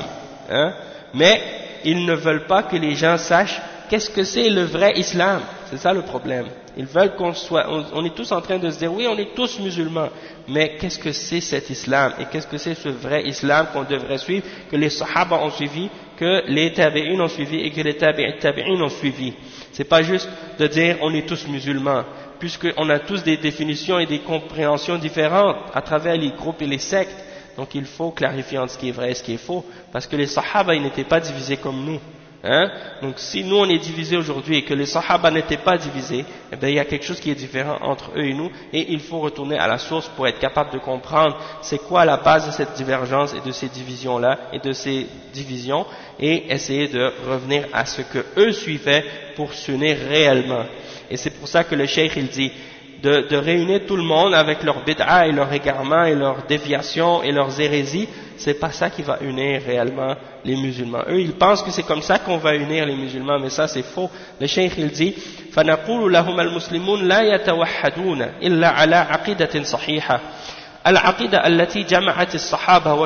Mais ils ne veulent pas que les gens sachent qu'est-ce que c'est le vrai islam. C'est ça le problème. Ils veulent on est tous en train de se dire oui, on est tous musulmans, mais qu'est-ce que c'est cet islam et qu'est-ce que c'est ce vrai islam qu'on devrait suivre, que les sahaba ont suivi, que les tabi'in ont suivi et que les tabi'in ont suivi. C'est pas juste de dire on est tous musulmans, puisqu'on a tous des définitions et des compréhensions différentes à travers les groupes et les sectes. Donc il faut clarifier entre ce qui est vrai et ce qui est faux, parce que les sahaba ils n'étaient pas divisés comme nous. Donc si nous on est divisés aujourd'hui et que les sahaba n'étaient pas divisés, eh bien il y a quelque chose qui est différent entre eux et nous, et il faut retourner à la source pour être capable de comprendre c'est quoi la base de cette divergence et de ces divisions-là et de ces divisions, et essayer de revenir à ce que eux suivaient pour s'unir réellement. Et c'est pour ça que le cheikh il dit de réunir tout le monde avec leur bid'a et leur égarement et leurs déviations et leurs hérésies, c'est pas ça qui va unir réellement les musulmans. Eux, ils pensent que c'est comme ça qu'on va unir les musulmans, mais ça c'est faux. Le cheikh il dit فَنَقُولُ لَهُمَ الْمُسْلِمُونَ لَا يَتَوَحَّدُونَ إِلَّا عَلَى عَقِيدَةٍ صَحِيحَةٍ العقيدة التي جمعت الصحابة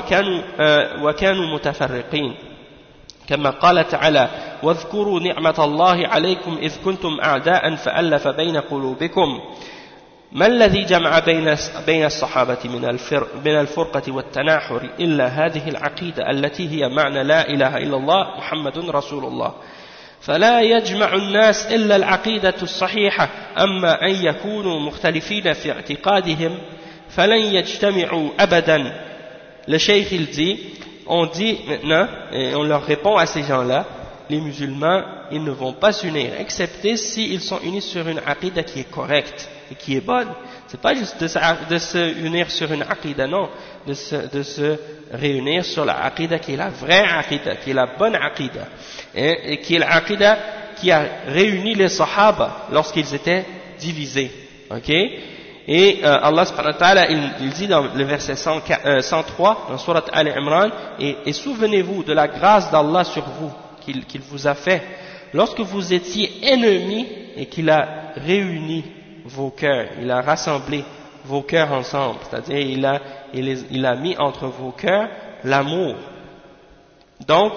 وكانوا متفرقين كما قال تعالى واذكروا نعمة الله عليكم إذ كنتم أعداء فألف بين قلوبكم ما الذي جمع بين الصحابة من الفرقة والتناحر إلا هذه العقيدة التي هي معنى لا إله إلا الله محمد رسول الله فلا يجمع الناس إلا العقيدة الصحيحة أما أن يكونوا مختلفين في اعتقادهم فلن يجتمعوا أبدا. Le cheikh il dit, on dit maintenant, et on leur répond à ces gens-là, les musulmans, ils ne vont pas s'unir, excepté s'ils sont unis sur une aqidah qui est correcte et qui est bonne. C'est pas juste de se unir sur une aqidah, non, de se réunir sur la aqidah qui est la vraie aqidah, qui est la bonne aqidah, et qui est la aqidah qui a réuni les sahaba lorsqu'ils étaient divisés, ok? Et Allah subhanahu wa ta'ala, il dit dans le verset 103, dans Surat Al-Imran, et souvenez-vous de la grâce d'Allah sur vous, qu'il vous a fait, lorsque vous étiez ennemis et qu'il a réuni vos cœurs, il a rassemblé vos cœurs ensemble, c'est-à-dire il a mis entre vos cœurs l'amour. Donc,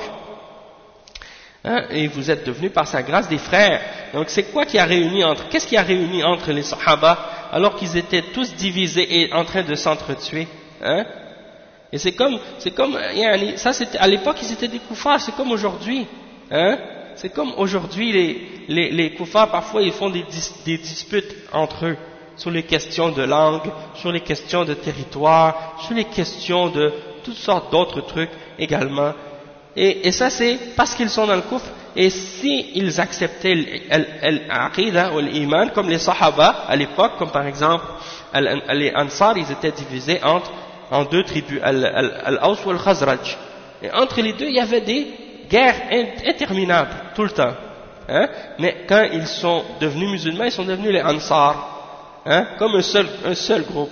et vous êtes devenus par sa grâce des frères. Donc c'est quoi qui a réuni qu'est-ce qui a réuni entre les Sahaba alors qu'ils étaient tous divisés et en train de s'entretuer, Et c'est comme ça, c'était à l'époque ils étaient des koufars, c'est comme aujourd'hui, C'est comme aujourd'hui les koufars parfois ils font des disputes entre eux sur les questions de langue, sur les questions de territoire, sur les questions de toutes sortes d'autres trucs également. Et ça c'est parce qu'ils sont dans le kufr. Et si ils acceptaient l'aqidah ou l'iman comme les sahaba à l'époque, comme par exemple les ansar, ils étaient divisés en deux tribus, al-Aws ou al-Khazraj. Et entre les deux il y avait des guerres interminables tout le temps. Mais quand ils sont devenus musulmans, ils sont devenus les ansar, comme un seul groupe.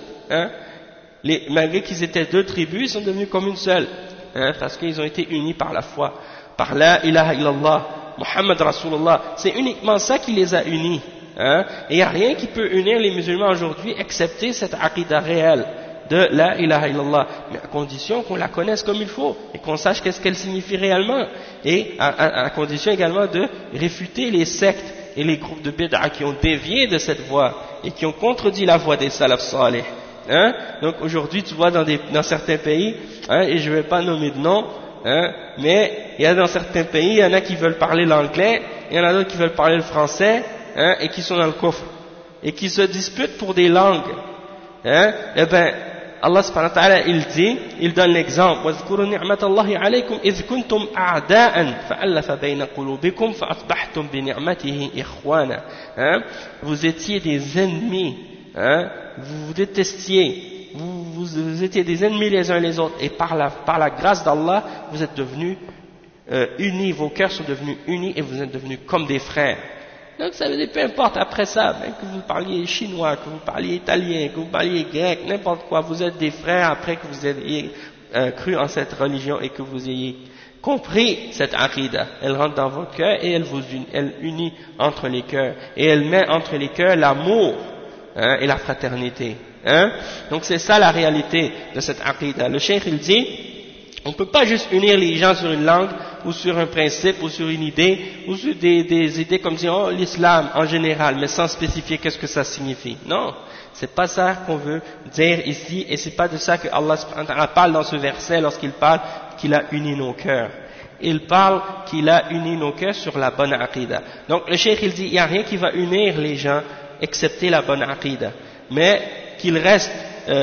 Malgré qu'ils étaient deux tribus, ils sont devenus comme une seule. Parce qu'ils ont été unis par la foi, par la ilaha illallah, Muhammad Rasulullah. C'est uniquement ça qui les a unis. Et il n'y a rien qui peut unir les musulmans aujourd'hui excepté cette aqidah réelle de la ilaha illallah, mais à condition qu'on la connaisse comme il faut et qu'on sache qu'est-ce qu'elle signifie réellement, et à condition également de réfuter les sectes et les groupes de bid'a qui ont dévié de cette voie et qui ont contredit la voie des salaf salih. Donc aujourd'hui tu vois dans certains pays, et je ne vais pas nommer de nom, mais il y a dans certains pays, il y en a qui veulent parler l'anglais, il y en a d'autres qui veulent parler le français, et qui sont dans le kufr, et qui se disputent pour des langues. Eh ben Allah subhanahu wa ta'ala il donne l'exemple, وَاذْكُرُوا نِعْمَةَ اللَّهِ عَلَيْكُمْ إِذْ كُنْتُمْ أَعْدَاءً فَأَلَّفَ بَيْنَ قُلُوبِكُمْ فَأَصْبَحْتُمْ بِنِعْمَتِهِ إِخْوَانًا. Vous étiez des ennemis, vous vous détestiez, vous étiez des ennemis les uns les autres, et par la grâce d'Allah vous êtes devenus unis, vos cœurs sont devenus unis et vous êtes devenus comme des frères. Donc ça veut dire, peu importe après ça, même que vous parliez chinois, que vous parliez italien, que vous parliez grec, n'importe quoi, vous êtes des frères après que vous ayez cru en cette religion et que vous ayez compris cette aqidah. Elle rentre dans votre cœur et elle unit entre les cœurs, et elle met entre les cœurs l'amour et la fraternité. Donc c'est ça la réalité de cette aqidah. Le cheikh il dit, on ne peut pas juste unir les gens sur une langue, ou sur un principe, ou sur une idée, ou sur des idées comme disons l'islam en général, mais sans spécifier qu'est-ce que ça signifie. Non, c'est pas ça qu'on veut dire ici, et c'est pas de ça que Allah parle dans ce verset lorsqu'il parle qu'il a uni nos cœurs. Il parle qu'il a uni nos cœurs sur la bonne aqidah. Donc le cheikh il dit, il n'y a rien qui va unir les gens excepté la bonne aqidah, mais qu'ils restent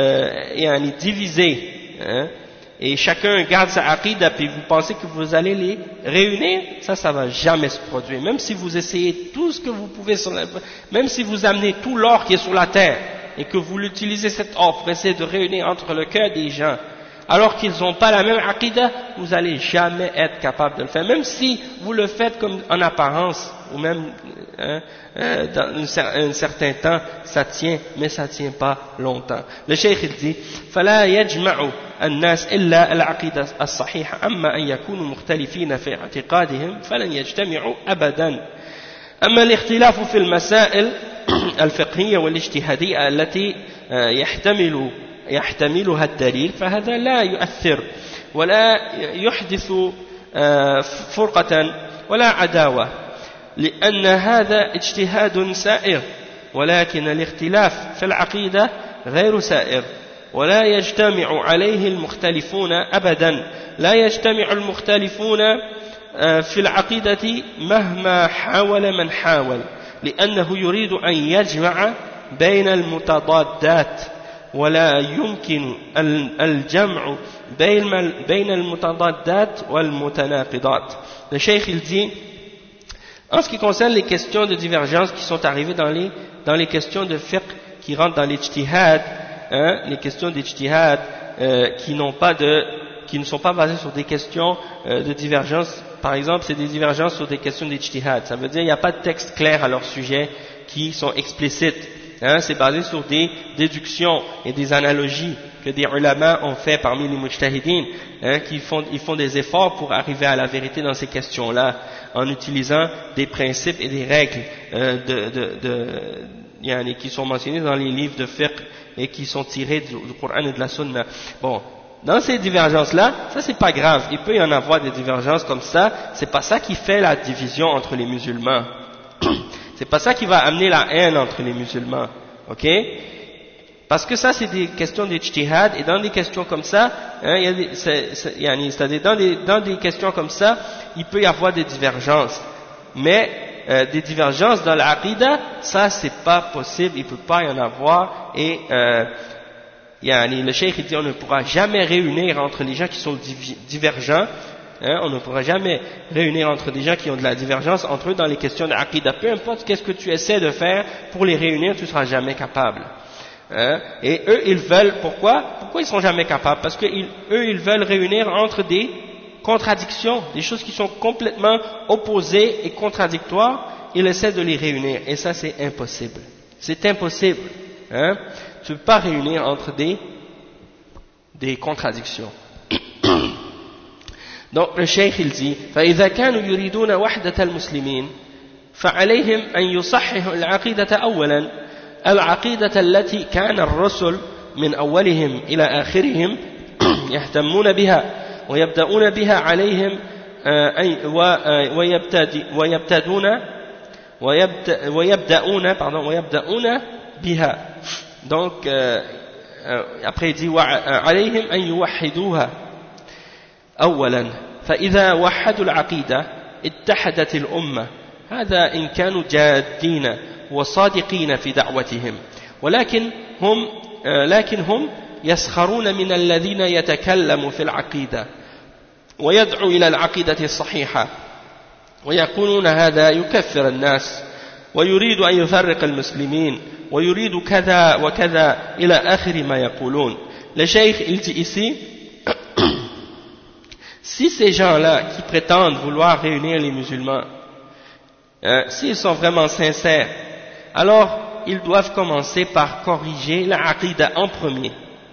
divisés, et chacun garde sa aqidah, puis vous pensez que vous allez les réunir, ça va jamais se produire. Même si vous essayez tout ce que vous pouvez, même si vous amenez tout l'or qui est sur la terre, et que vous l'utilisez cet or pour essayer de réunir entre le cœur des gens, alors qu'ils n'ont pas la même aqidah, vous n'allez jamais être capable de le faire. Même si vous le faites comme en apparence, ou même dans un certain temps, ça tient, mais ça ne tient pas longtemps. Le cheikh il dit, فَلَا يَجْمَعُ النَّاسِ إِلَّا الْعَقِيدَةَ الصَّحِيحَةَ أَمَّا أَنْ يَكُونُوا مُخْتَلِفِينَ فِي اعْتِقَادِهِمْ فَلَنْ يَجْتَمِعُوا أَبَدًا. أما الاختلاف في المسائل الفقهية والاجتهادية التي يحتملها الدليل فهذا لا يؤثر ولا يحدث فرقة ولا عداوة، لأن هذا اجتهاد سائر، ولكن الاختلاف في العقيدة غير سائر، ولا يجتمع عليه المختلفون أبدا. لا يجتمع المختلفون في العقيدة مهما حاول من حاول، لأنه يريد أن يجمع بين المتضادات، ولا يمكن الجمع بين المتضادات والمتناقضات. Le cheikh il dit, en ce qui concerne les questions de divergence qui sont arrivées dans les questions de fiqh qui rentrent dans l'ijtihad, les questions d'ijtihad qui ne sont pas basées sur des questions de divergence. Par exemple, c'est des divergences sur des questions d'ijtihad. Ça veut dire qu'il n'y a pas de texte clair à leur sujet qui sont explicites. Hein, c'est basé sur des déductions et des analogies que des ulama ont fait parmi les mujtahidines, hein, ils font des efforts pour arriver à la vérité dans ces questions-là, en utilisant des principes et des règles qui sont mentionnés dans les livres de fiqh et qui sont tirés du Coran et de la Sunna. Bon, dans ces divergences-là, ça c'est pas grave, il peut y en avoir des divergences comme ça, c'est pas ça qui fait la division entre les musulmans. C'est pas ça qui va amener la haine entre les musulmans, ok? Parce que ça c'est des questions d'ijtihad, et dans des questions comme ça, hein, c'est-à-dire dans des questions comme ça, il peut y avoir des divergences. Mais des divergences dans l'aqida, ça c'est pas possible, il peut pas y en avoir, et le cheikh dit on ne pourra jamais réunir entre les gens qui sont divergents. Hein, on ne pourra jamais réunir entre des gens qui ont de la divergence entre eux dans les questions d'aqida. Peu importe qu'est-ce que tu essaies de faire pour les réunir, tu ne seras jamais capable. Hein, et eux, ils veulent, pourquoi ils ne sont jamais capables? Parce que eux, ils veulent réunir entre des contradictions, des choses qui sont complètement opposées et contradictoires, ils essaient de les réunir. Et ça, c'est impossible. C'est impossible. Hein, tu ne peux pas réunir entre des contradictions. Donc le cheikh il dit فإذا كانوا يريدون وحدة المسلمين فعليهم أن يصححوا العقيدة أولا العقيدة التي كان الرسل من أولهم إلى آخرهم يهتمون بها ويبدأون بها عليهم ويبدأون بها. Donc après il dit وعليهم أن يوحدوها أولا فإذا وحدوا العقيدة اتحدت الأمة هذا إن كانوا جادين وصادقين في دعوتهم لكن هم يسخرون من الذين يتكلموا في العقيدة ويدعو إلى العقيدة الصحيحة ويقولون هذا يكفر الناس ويريد أن يفرق المسلمين ويريد كذا وكذا إلى آخر ما يقولون. Le cheikh il dit ici si ces gens-là qui prétendent vouloir réunir les musulmans, s'ils sont vraiment sincères, alors ils doivent commencer par corriger la aqida en premier.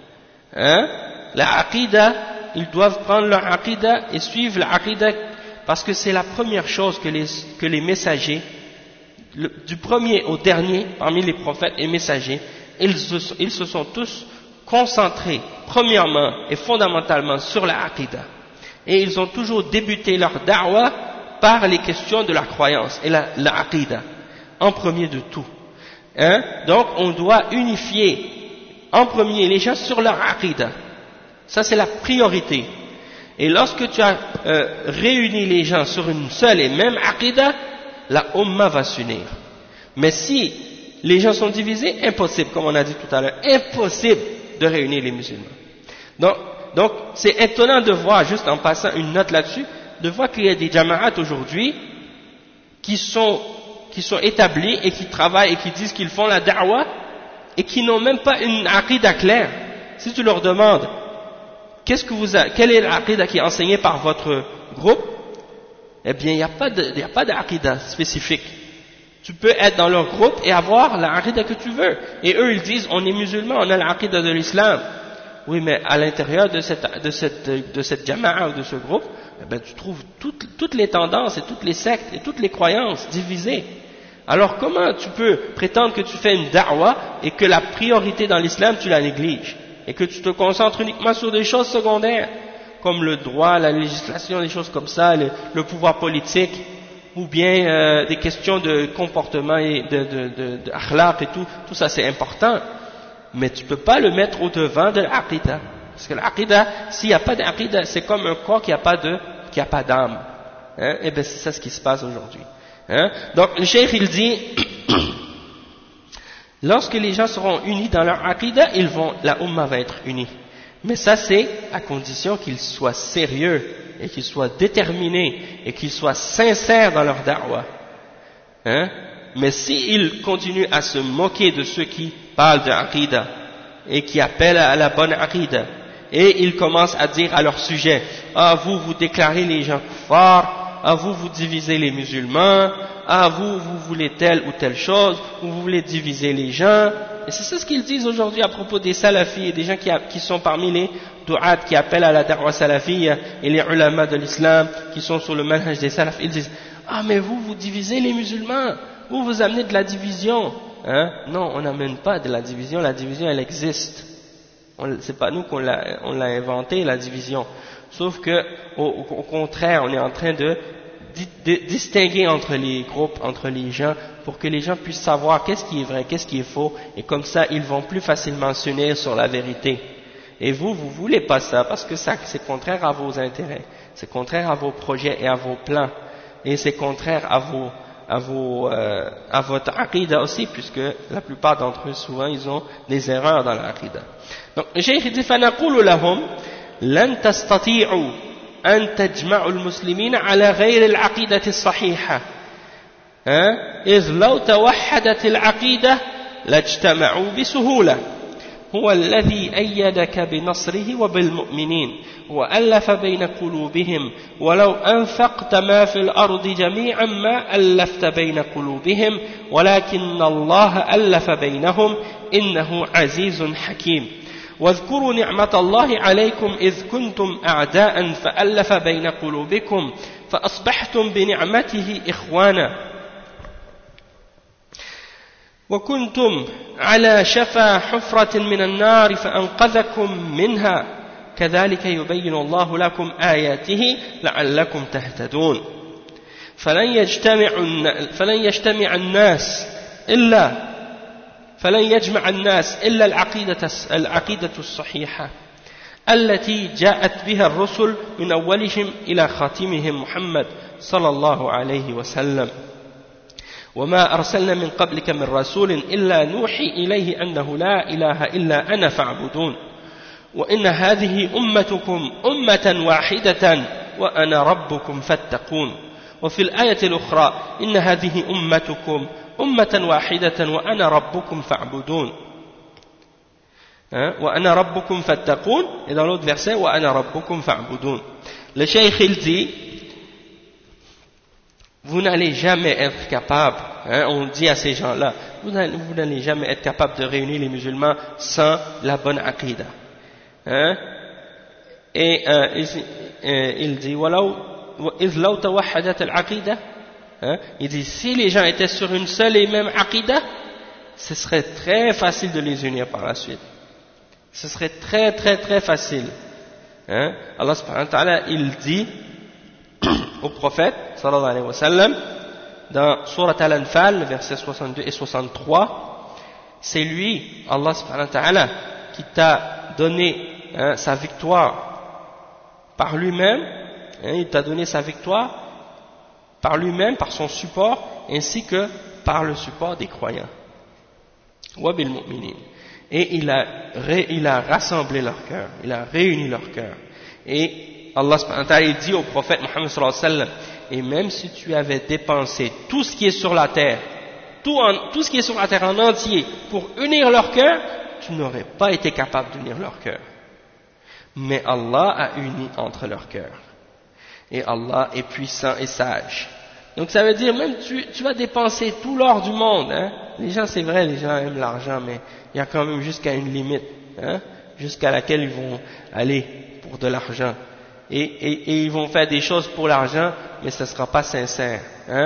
La aqida, ils doivent prendre leur aqida et suivre la aqida parce que c'est la première chose que les messagers, du premier au dernier, parmi les prophètes et messagers, ils se sont tous concentrés, premièrement et fondamentalement, sur la aqida. Et ils ont toujours débuté leur da'wah par les questions de la croyance et la aqida, en premier de tout. Donc on doit unifier en premier les gens sur leur aqida. Ça c'est la priorité. Et lorsque tu as réuni les gens sur une seule et même aqida, la umma va s'unir. Mais si les gens sont divisés, impossible, comme on a dit tout à l'heure, impossible de réunir les musulmans. Donc c'est étonnant de voir, juste en passant une note là-dessus, de voir qu'il y a des jama'at aujourd'hui qui sont établis et qui travaillent et qui disent qu'ils font la da'wah et qui n'ont même pas une aqida claire. Si tu leur demandes quelle est l'aqida qui est enseignée par votre groupe, eh bien il n'y a pas d'aqida spécifique. Tu peux être dans leur groupe et avoir l'aqida que tu veux. Et eux ils disent on est musulmans, on a l'aqida de l'islam. Oui, mais à l'intérieur de cette jama'a ou de ce groupe, eh ben, tu trouves toutes les tendances et toutes les sectes et toutes les croyances divisées. Alors comment tu peux prétendre que tu fais une da'wah et que la priorité dans l'islam tu la négliges et que tu te concentres uniquement sur des choses secondaires comme le droit, la législation, des choses comme ça, le pouvoir politique ou bien des questions de comportement et de akhlaq et tout ça c'est important. Mais tu ne peux pas le mettre au devant de l'aqida. Parce que l'aqida, s'il n'y a pas d'aqida, c'est comme un corps qui n'a pas d'âme. Et bien c'est ça ce qui se passe aujourd'hui. Donc le cheikh il dit, lorsque les gens seront unis dans leur aqida, la umma va être unie. Mais ça c'est à condition qu'ils soient sérieux et qu'ils soient déterminés et qu'ils soient sincères dans leur da'wah. Mais s'ils continuent à se moquer de ceux qui parlent de aqida et qui appellent à la bonne aqida et ils commencent à dire à leur sujet vous déclarez les gens kuffar, ah vous divisez les musulmans, ah vous voulez telle ou telle chose, vous voulez diviser les gens. Et c'est ça ce qu'ils disent aujourd'hui à propos des salafis et des gens qui sont parmi les du'at qui appellent à la da'wa salafiyya et les ulama de l'islam qui sont sur le manhaj des salaf. Ils disent, ah mais vous divisez les musulmans, vous amenez de la division. Hein? Non, on n'amène pas de la division elle existe. C'est pas nous qu'on l'a inventé, la division. Sauf que, au contraire, on est en train de distinguer entre les groupes, entre les gens, pour que les gens puissent savoir qu'est-ce qui est vrai, qu'est-ce qui est faux, et comme ça, ils vont plus facilement s'unir sur la vérité. Et vous voulez pas ça, parce que ça, c'est contraire à vos intérêts, c'est contraire à vos projets et à vos plans, et c'est contraire à votre aqida aussi, puisque la plupart d'entre eux, souvent, ils ont des erreurs dans l'aqida. Donc, le cheikh dit, فَنَقُولُ لَهُمْ لَنْ تَسْتَطِيعُوا أَنْ تَجْمَعُوا الْمُسْلِمِينَ عَلَى غَيْرِ الْعَقِيدَةِ الصَّحِيحَةِ إِذْ لَوْ تَوَحَّدَتِ الْعَقِيدَةِ لَاجْتَمَعُوا بِسُهُولَةٍ هو الذي أيدك بنصره وبالمؤمنين وألف بين قلوبهم ولو أنفقت ما في الأرض جميعا ما ألفت بين قلوبهم ولكن الله ألف بينهم إنه عزيز حكيم واذكروا نعمة الله عليكم إذ كنتم أعداء فألف بين قلوبكم فأصبحتم بنعمته إخوانا وكنتم على شفا حفرة من النار فأنقذكم منها كذلك يبين الله لكم آياته لعلكم تهتدون فلن يجمع الناس إلا العقيدة الصحيحة التي جاءت بها الرسل من أولهم إلى خاتمهم محمد صلى الله عليه وسلم وما أرسلنا من قبلك من رسول إلا نوحي إليه أنه لا إله إلا أنا فاعبدون وإن هذه أمتكم أمة واحدة وأنا ربكم فاتقون وفي الآية الأخرى إن هذه أمتكم أمة واحدة وأنا ربكم فاعبدون وأنا ربكم فاتقون et dans l'autre verset وأنا ربكم فاعبدون. Le cheikh il dit, vous n'allez jamais être capable, on dit à ces gens-là, vous n'allez jamais être capable de réunir les musulmans sans la bonne aqida. Et il dit, il dit, si les gens étaient sur une seule et même aqida, ce serait très facile de les unir par la suite. Ce serait très très très facile. Allah subhanahu wa ta'ala, il dit au prophète sallallahu alayhi wa sallam dans Surat Al-Anfal versets 62 et 63, c'est lui, Allah subhanahu wa ta'ala, qui t'a donné sa victoire par lui-même, il t'a donné sa victoire par lui-même, par son support, ainsi que par le support des croyants. Wa bil mu'minin. Et il a rassemblé leur cœur, il a réuni leur cœur. Et Allah subhanahu wa ta'ala dit au prophète Muhammad sallallahu alayhi wa sallam, et même si tu avais dépensé tout ce qui est sur la terre, tout ce qui est sur la terre en entier pour unir leur cœur, tu n'aurais pas été capable d'unir leur cœur. Mais Allah a uni entre leurs cœurs. Et Allah est puissant et sage. Donc ça veut dire, même tu vas dépenser tout l'or du monde. Les gens, c'est vrai, les gens aiment l'argent, mais il y a quand même jusqu'à une limite, jusqu'à laquelle ils vont aller pour de l'argent. Et ils vont faire des choses pour l'argent, mais ce ne sera pas sincère.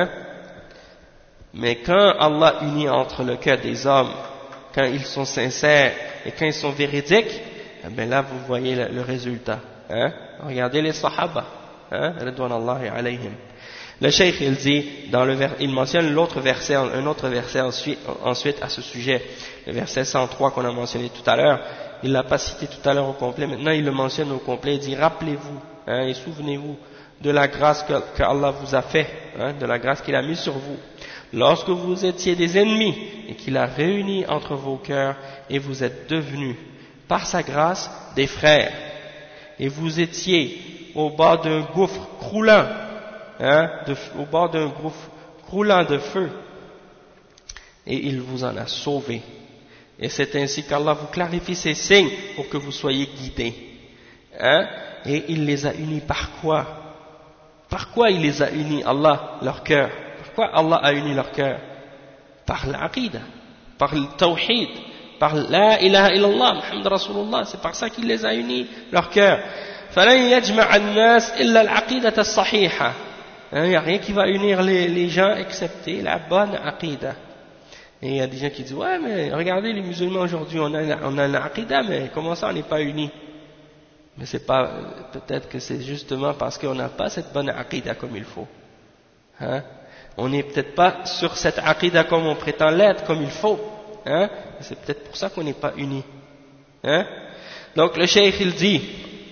Mais quand Allah unit entre le cœur des hommes, quand ils sont sincères et quand ils sont véridiques, ben là vous voyez le résultat. Regardez les Sahaba, Ridwanallahi alayhim. Le cheikh il dit, il mentionne un autre verset ensuite à ce sujet, le verset 103 qu'on a mentionné tout à l'heure. Il l'a pas cité tout à l'heure au complet, maintenant il le mentionne au complet. Il dit, rappelez-vous et souvenez-vous de la grâce que Allah vous a fait, de la grâce qu'il a mise sur vous, lorsque vous étiez des ennemis et qu'il a réuni entre vos cœurs et vous êtes devenus par sa grâce des frères, et vous étiez au bord d'un gouffre croulant, au bord d'un gouffre croulant de feu, et il vous en a sauvés. Et c'est ainsi qu'Allah vous clarifie ses signes pour que vous soyez guidés. Et il les a unis par quoi? Par quoi il les a unis, Allah, leur cœur? Pourquoi Allah a uni leur cœur? Par l'aqida, par le tawhid, par la ilaha illallah, Muhammad Rasulullah, c'est par ça qu'il les a unis, leur cœur. فَلَنْ يَجْمَعَ النَّاسِ إِلَّا الْعَقِيدَةَ الصَّحِيحَةَ. Il n'y a rien qui va unir les gens excepté la bonne aqida. Et il y a des gens qui disent, ouais, mais regardez les musulmans aujourd'hui, on a une aqida, mais comment ça on n'est pas unis? Mais c'est pas, peut-être que c'est justement parce qu'on n'a pas cette bonne aqida comme il faut. Hein? On n'est peut-être pas sur cette aqida comme on prétend l'être, comme il faut. Hein? C'est peut-être pour ça qu'on n'est pas unis. Hein? Donc le cheikh il dit,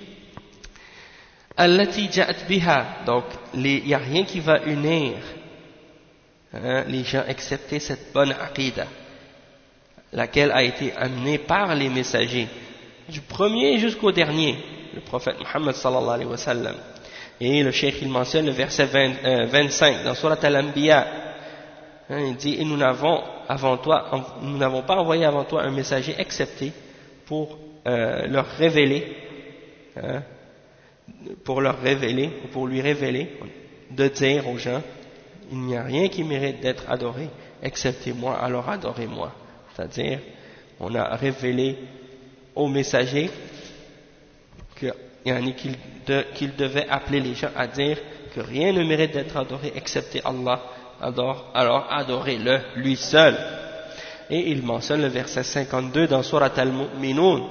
allati ja'at biha, donc il n'y a rien qui va unir les gens excepté cette bonne aqida, laquelle a été amenée par les messagers, du premier jusqu'au dernier, le prophète Muhammad sallallahu alayhi wa sallam. Et le cheikh il mentionne le verset 25 dans Surat Al-Anbiya. Il dit, et nous n'avons pas envoyé avant toi un messager excepté pour leur révéler, pour lui révéler, de dire aux gens, il n'y a rien qui mérite d'être adoré excepté moi, alors adorez-moi. C'est-à-dire, on a révélé aux messagers qu'il devait appeler les gens à dire que rien ne mérite d'être adoré excepté Allah, alors adorez-le lui seul. Et il mentionne le verset 52 dans Surat Al-Mu'minun.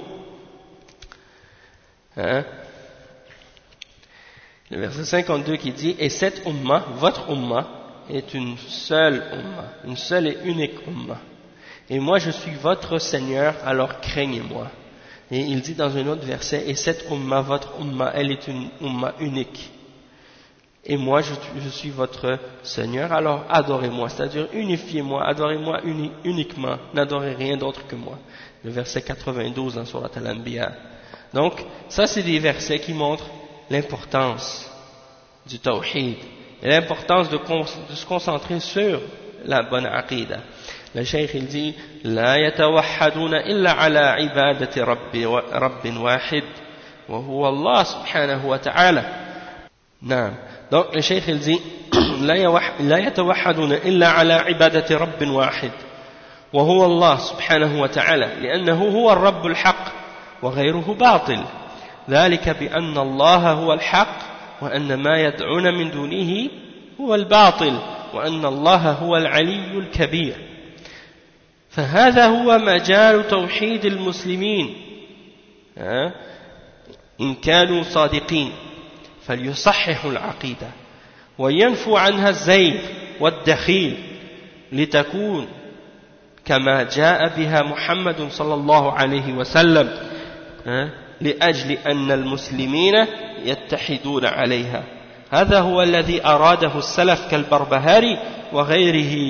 Le verset 52 qui dit, et cette umma, votre umma, est une seule et unique umma. Et moi je suis votre Seigneur, alors craignez-moi. Et il dit dans un autre verset, et cette umma, votre umma, elle est une umma unique. Et moi je suis votre Seigneur, alors adorez-moi, c'est-à-dire unifiez-moi, adorez-moi uniquement, n'adorez rien d'autre que moi. Le verset 92 dans Surat Al-Anbiya. Donc, ça c'est des versets qui montrent l'importance du tawhid et l'importance de se concentrer sur la bonne aqida. Le cheikh il dit, لا يتوحدون إلا على عبادة رب واحد وهو الله سبحانه وتعالى. نعم. Donc le cheikh il dit, لا يتوحدون إلا على عبادة رب واحد وهو الله سبحانه وتعالى لأنه هو الرب الحق وغيره باطل. ذلك بأن الله هو الحق وأن ما يدعون من دونه هو الباطل وأن الله هو العلي الكبير. فهذا هو مجال توحيد المسلمين إن كانوا صادقين فليصححوا العقيدة وينفوا عنها الزيغ والدخيل لتكون كما جاء بها محمد صلى الله عليه وسلم لأجل أن المسلمين يتحدون عليها. هذا هو الذي أراده السلف كالبربهاري وغيره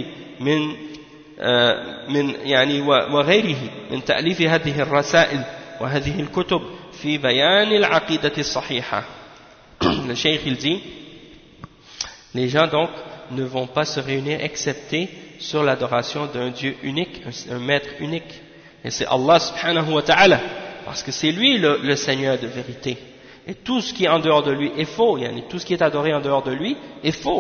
وغيره من تأليف هذه الرسائل وهذه الكتب في بيان العقيدة الصحيحة. Le cheikh il dit, les gens donc ne vont pas se réunir excepté sur l'adoration d'un Dieu unique, un maître unique, et c'est Allah subhanahu wa ta'ala, parce que c'est lui le Seigneur de vérité, et tout ce qui est en dehors de lui est faux, tout ce qui est adoré en dehors de lui est faux.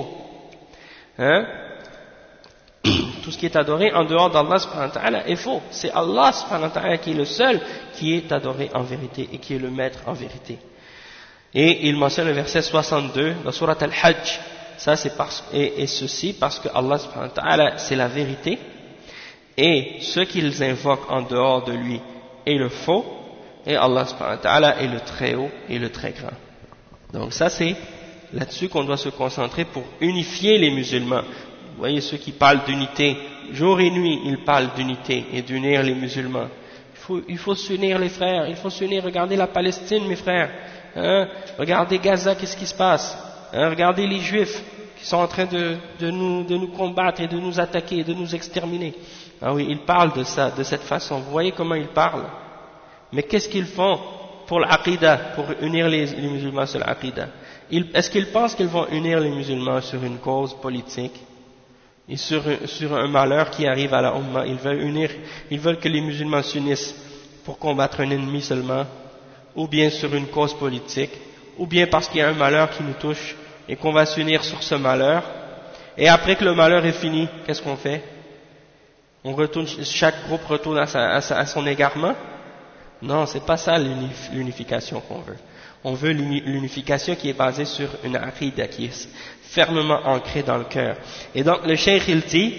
Tout ce qui est adoré en dehors d'Allah subhanahu wa ta'ala est faux. C'est Allah subhanahu wa ta'ala qui est le seul qui est adoré en vérité et qui est le maître en vérité. Et il mentionne le verset 62 dans Surat Al-Hajj. Ça c'est ceci parce que Allah subhanahu wa ta'ala c'est la vérité et ce qu'ils invoquent en dehors de lui est le faux et Allah subhanahu wa ta'ala est le très haut et le très grand. Donc ça c'est là-dessus qu'on doit se concentrer pour unifier les musulmans. Vous voyez ceux qui parlent d'unité, jour et nuit ils parlent d'unité et d'unir les musulmans. Il faut s'unir les frères, il faut s'unir, regardez la Palestine mes frères, regardez Gaza, qu'est-ce qui se passe, regardez les juifs qui sont en train de nous combattre et de nous attaquer, de nous exterminer. Ah oui, ils parlent de ça, de cette façon, vous voyez comment ils parlent. Mais qu'est-ce qu'ils font pour l'aqida, pour unir les musulmans sur l'aqida? Est-ce qu'ils pensent qu'ils vont unir les musulmans sur une cause politique et sur un malheur qui arrive à la Ummah? Ils veulent que les musulmans s'unissent pour combattre un ennemi seulement, ou bien sur une cause politique, ou bien parce qu'il y a un malheur qui nous touche, et qu'on va s'unir sur ce malheur. Et après que le malheur est fini, qu'est-ce qu'on fait? On retourne, chaque groupe retourne à son égarement? Non, c'est pas ça l'unification qu'on veut. On veut l'unification qui est basée sur une aqida qui est fermement ancrée dans le cœur. Et donc le cheikh il dit,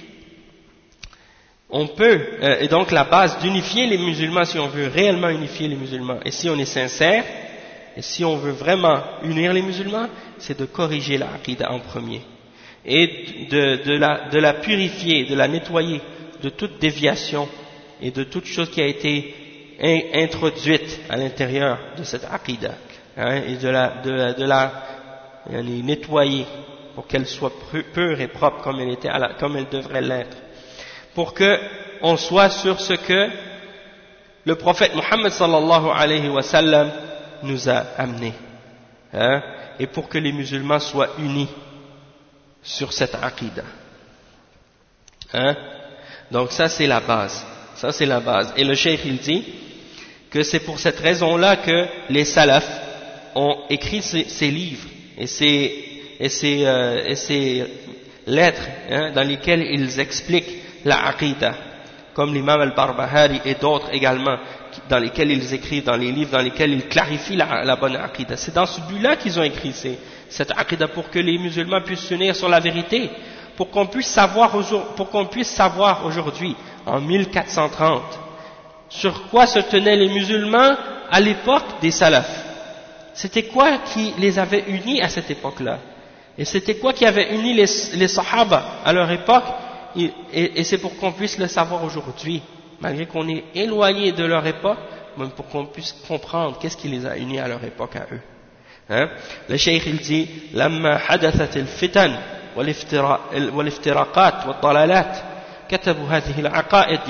on peut, et donc la base d'unifier les musulmans, si on veut réellement unifier les musulmans, et si on est sincère, et si on veut vraiment unir les musulmans, c'est de corriger la aqida en premier, et de la purifier, de la nettoyer de toute déviation et de toute chose qui a été introduite à l'intérieur de cette aqida, hein, et de la nettoyer pour qu'elle soit pure et propre comme elle devrait l'être, pour que on soit sur ce que le prophète Mohammed sallallahu alayhi wa sallam nous a amené, hein, et pour que les musulmans soient unis sur cette aqida, hein. Donc ça c'est la base, et le cheikh il dit que c'est pour cette raison-là que les salafs ont écrit ces livres et ces lettres, hein, dans lesquelles ils expliquent la aqida, comme l'imam al-Barbahari et d'autres également, dans lesquels ils écrivent, dans les livres dans lesquels ils clarifient la bonne aqida. C'est dans ce but-là qu'ils ont écrit cette aqida, pour que les musulmans puissent s'unir sur la vérité, pour qu'on puisse savoir aujourd'hui, en 1430, sur quoi se tenaient les musulmans à l'époque des salafs. C'était quoi qui les avait unis à cette époque-là? Et c'était quoi qui avait uni les sahaba à leur époque? Et c'est pour qu'on puisse le savoir aujourd'hui, malgré qu'on est éloigné de leur époque, même pour qu'on puisse comprendre qu'est-ce qui les a unis à leur époque à eux. Hein? Le cheikh il dit, لما حدثت الفتن والافتراقات والضلالات كتبوا هذه العقائد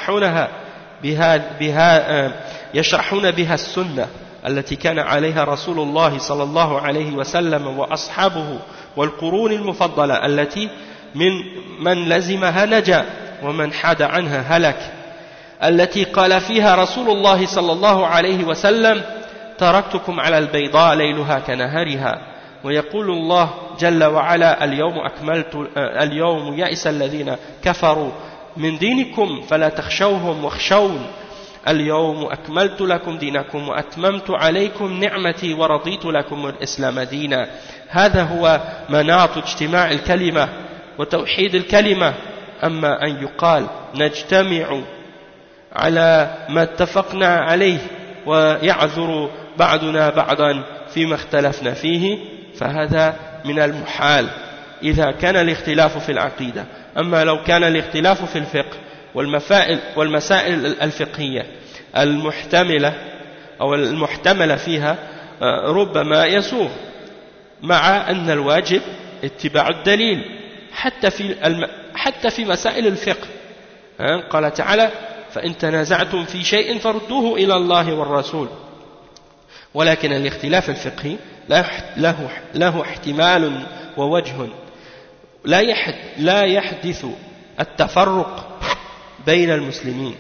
يشرحون بها السنة التي كان عليها رسول الله صلى الله عليه وسلم وأصحابه والقرون المفضلة التي من لزمها نجا ومن حاد عنها هلك التي قال فيها رسول الله صلى الله عليه وسلم تركتكم على البيضاء ليلها كنهارها ويقول الله جل وعلا اليوم يئس الذين كفروا من دينكم فلا تخشوهم واخشون اليوم أكملت لكم دينكم وأتممت عليكم نعمتي ورضيت لكم الإسلام دينا. هذا هو مناط اجتماع الكلمة وتوحيد الكلمة. أما أن يقال نجتمع على ما اتفقنا عليه ويعذر بعضنا بعضا فيما اختلفنا فيه فهذا من المحال إذا كان الاختلاف في العقيدة. أما لو كان الاختلاف في الفقه والمسائل الفقهية المحتملة أو المحتملة فيها ربما يسوغ، مع أن الواجب اتباع الدليل حتى في مسائل الفقه. قال تعالى فإن تنازعتم في شيء فردوه إلى الله والرسول. ولكن الاختلاف الفقهي له احتمال ووجه لا يحدث التفرق بين المسلمين،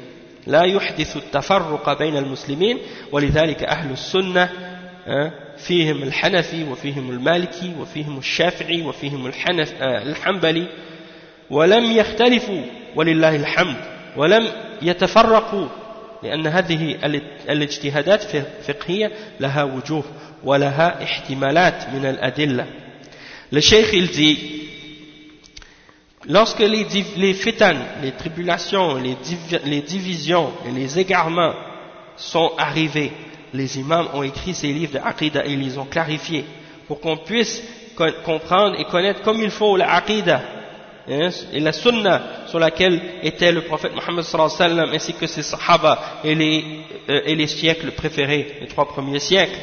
ولذلك أهل السنة فيهم الحنفي وفيهم المالكي وفيهم الشافعي وفيهم الحنبلي ولم يختلفوا ولله الحمد ولم يتفرقوا، لأن هذه الاجتهادات الفقهية لها وجوه ولها احتمالات من الأدلة. Le cheikh il dit, lorsque les fitan, les tribulations, les divisions et les égarements sont arrivés, les imams ont écrit ces livres de Aqidah et ils les ont clarifiés pour qu'on puisse comprendre et connaître comme il faut la Aqidah et la Sunna sur laquelle était le prophète Mohammed sallallahu alayhi wa sallam ainsi que ses Sahaba et les siècles préférés, les 3 premiers siècles,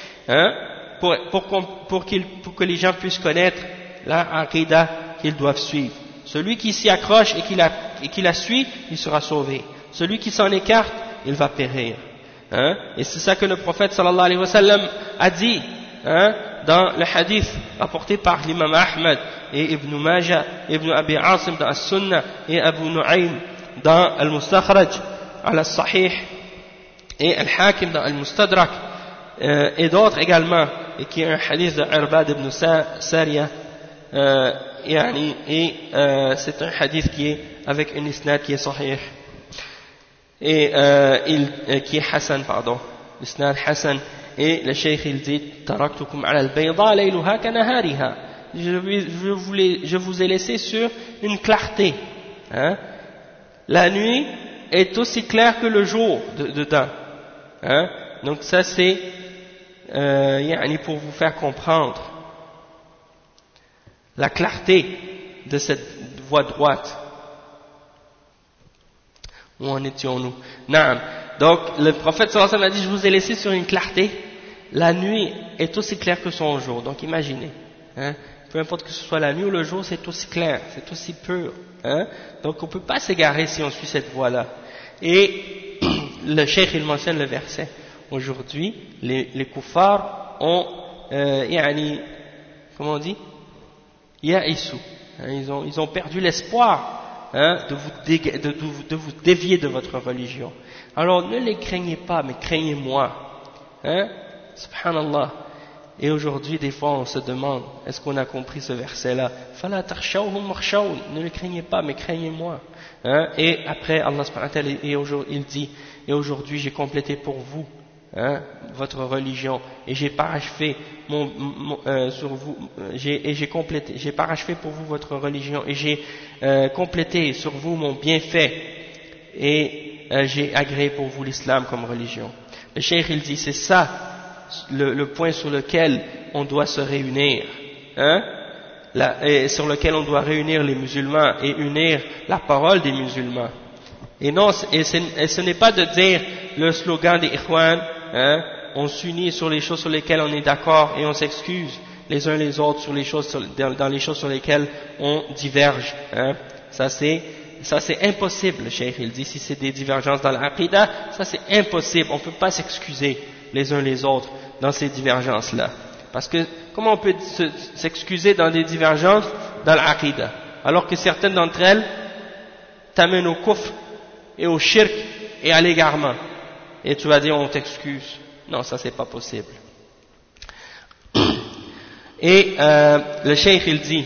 pour que les gens puissent connaître la Aqidah qu'ils doivent suivre. Celui qui s'y accroche et qui la suit, il sera sauvé. Celui qui s'en écarte, il va périr. Et c'est ça que le prophète sallallahu alayhi wa sallam a dit dans le hadith rapporté par l'imam Ahmad et Ibn Majah, Ibn Abi Asim dans As-Sunnah et Abu Nu'aym dans Al-Mustakhraj Al-Sahih et Al-Hakim dans Al-Mustadrak et d'autres également, et qui est un hadith de Irbad ibn Sariya, c'est un hadith qui est avec un isnad qui est sahih et qui est Hassan, pardon, isnad Hassan. Et le cheikh il dit taraktukum ala al-bayda layluha kanahariha, je vous ai laissé sur une clarté, hein? La nuit est aussi claire que le jour dedans, hein? Donc ça c'est pour vous faire comprendre la clarté de cette voie droite. Où en étions-nous? Naam. Donc le prophète sallallahu alayhi wa sallam a dit, je vous ai laissé sur une clarté. La nuit est aussi claire que son jour. Donc imaginez, hein? Peu importe que ce soit la nuit ou le jour, c'est aussi clair, c'est aussi pur, hein? Donc on ne peut pas s'égarer si on suit cette voie-là. Et le cheikh il mentionne le verset. Aujourd'hui, les kuffars ont comment on dit? Ya'isou. Ils ont perdu l'espoir, hein, de vous dévier de votre religion. Alors ne les craignez pas, mais craignez-moi, hein? Subhanallah. Et aujourd'hui, des fois, on se demande, est-ce qu'on a compris ce verset-là? Fala takhshawhum wakhshawun, ne les craignez pas, mais craignez-moi, hein? Et après, Allah subhanahu wa ta'ala, il dit, et aujourd'hui, j'ai complété pour vous, hein, votre religion, et j'ai parachevé sur vous, j'ai parachevé pour vous votre religion, et j'ai complété sur vous mon bienfait, et j'ai agréé pour vous l'islam comme religion. Le cheikh il dit, c'est ça le point sur lequel on doit se réunir, hein, et sur lequel on doit réunir les musulmans et unir la parole des musulmans. Et non, et ce n'est pas de dire le slogan des Ikhwan, hein, on s'unit sur les choses sur lesquelles on est d'accord et on s'excuse les uns les autres sur les choses dans les choses sur lesquelles on diverge, hein. Ça c'est impossible, le cheikh il dit, si c'est des divergences dans l'aqida, ça c'est impossible, on ne peut pas s'excuser les uns les autres dans ces divergences-là. Parce que comment on peut s'excuser dans des divergences dans l'aqida, alors que certaines d'entre elles t'amènent au kufr et au shirk et à l'égarement, et tu vas dire on t'excuse? Non, ça c'est pas possible. Et le cheikh il dit,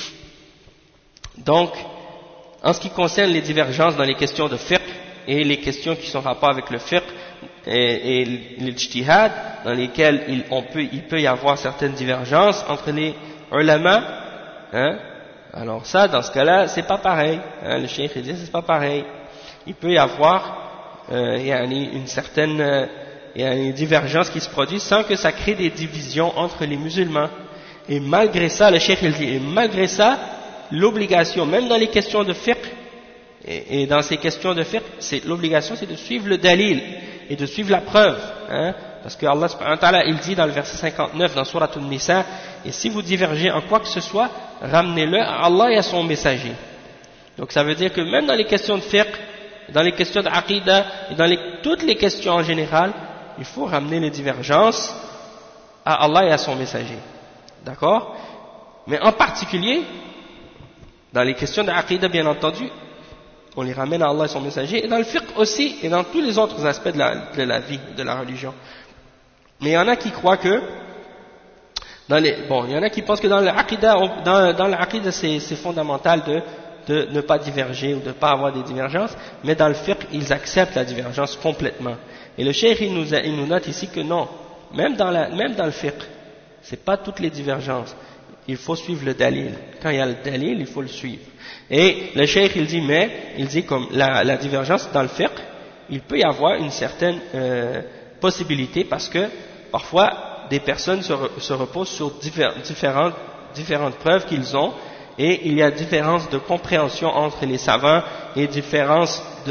donc en ce qui concerne les divergences dans les questions de fiqh et les questions qui sont en rapport avec le fiqh et l'ijtihad, dans lesquelles il peut y avoir certaines divergences entre les ulama, hein, alors ça, dans ce cas-là, c'est pas pareil, hein, le cheikh dit c'est pas pareil. Il peut y avoir une certaine divergence qui se produit sans que ça crée des divisions entre les musulmans. Et malgré ça, le cheikh il dit, et malgré ça, l'obligation, même dans les questions de fiqh, et dans ces questions de fiqh, l'obligation c'est de suivre le dalil et de suivre la preuve, hein, parce que Allah subhanahu wa ta'ala il dit dans le verset 59 dans Surat An-Nisa, et si vous divergez en quoi que ce soit, ramenez-le à Allah et à son messager. Donc ça veut dire que même dans les questions de fiqh, dans les questions d'aqida et dans toutes les questions en général, il faut ramener les divergences à Allah et à son messager, d'accord? Mais en particulier dans les questions d'aqida, bien entendu, on les ramène à Allah et son messager, et dans le fiqh aussi, et dans tous les autres aspects de la vie, de la religion. Mais il y en a qui croient que, il y en a qui pensent que dans l'aqida c'est fondamental de ne pas diverger ou de ne pas avoir des divergences, mais dans le fiqh, ils acceptent la divergence complètement. Et le cheikh, il nous note ici que non, même dans le fiqh, c'est pas toutes les divergences. Il faut suivre le dalil. Quand il y a le dalil, il faut le suivre. Et le cheikh il dit comme la divergence dans le fiqh, il peut y avoir une certaine possibilité, parce que parfois des personnes se reposent sur différentes preuves qu'ils ont, et il y a différence de compréhension entre les savants et différents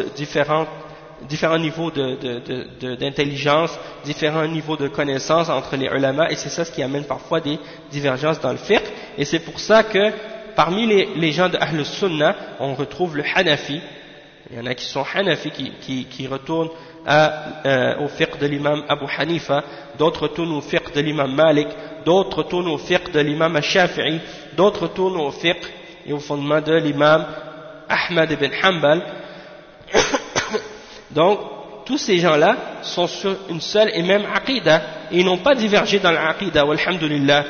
niveaux d'intelligence, différents niveaux de connaissance entre les ulama, et c'est ça ce qui amène parfois des divergences dans le fiqh. Et c'est pour ça que parmi les gens de Ahl Sunnah, on retrouve le Hanafi. Il y en a qui sont Hanafi, qui retournent au fiqh de l'imam Abu Hanifa, d'autres retournent au fiqh de l'imam Malik, d'autres retournent au fiqh de l'imam Shafi'i, d'autres retournent au fiqh et au fondement de l'imam Ahmad ibn Hanbal. Donc, tous ces gens-là sont sur une seule et même aqidah, et ils n'ont pas divergé dans l'aqidah, walhamdulillah.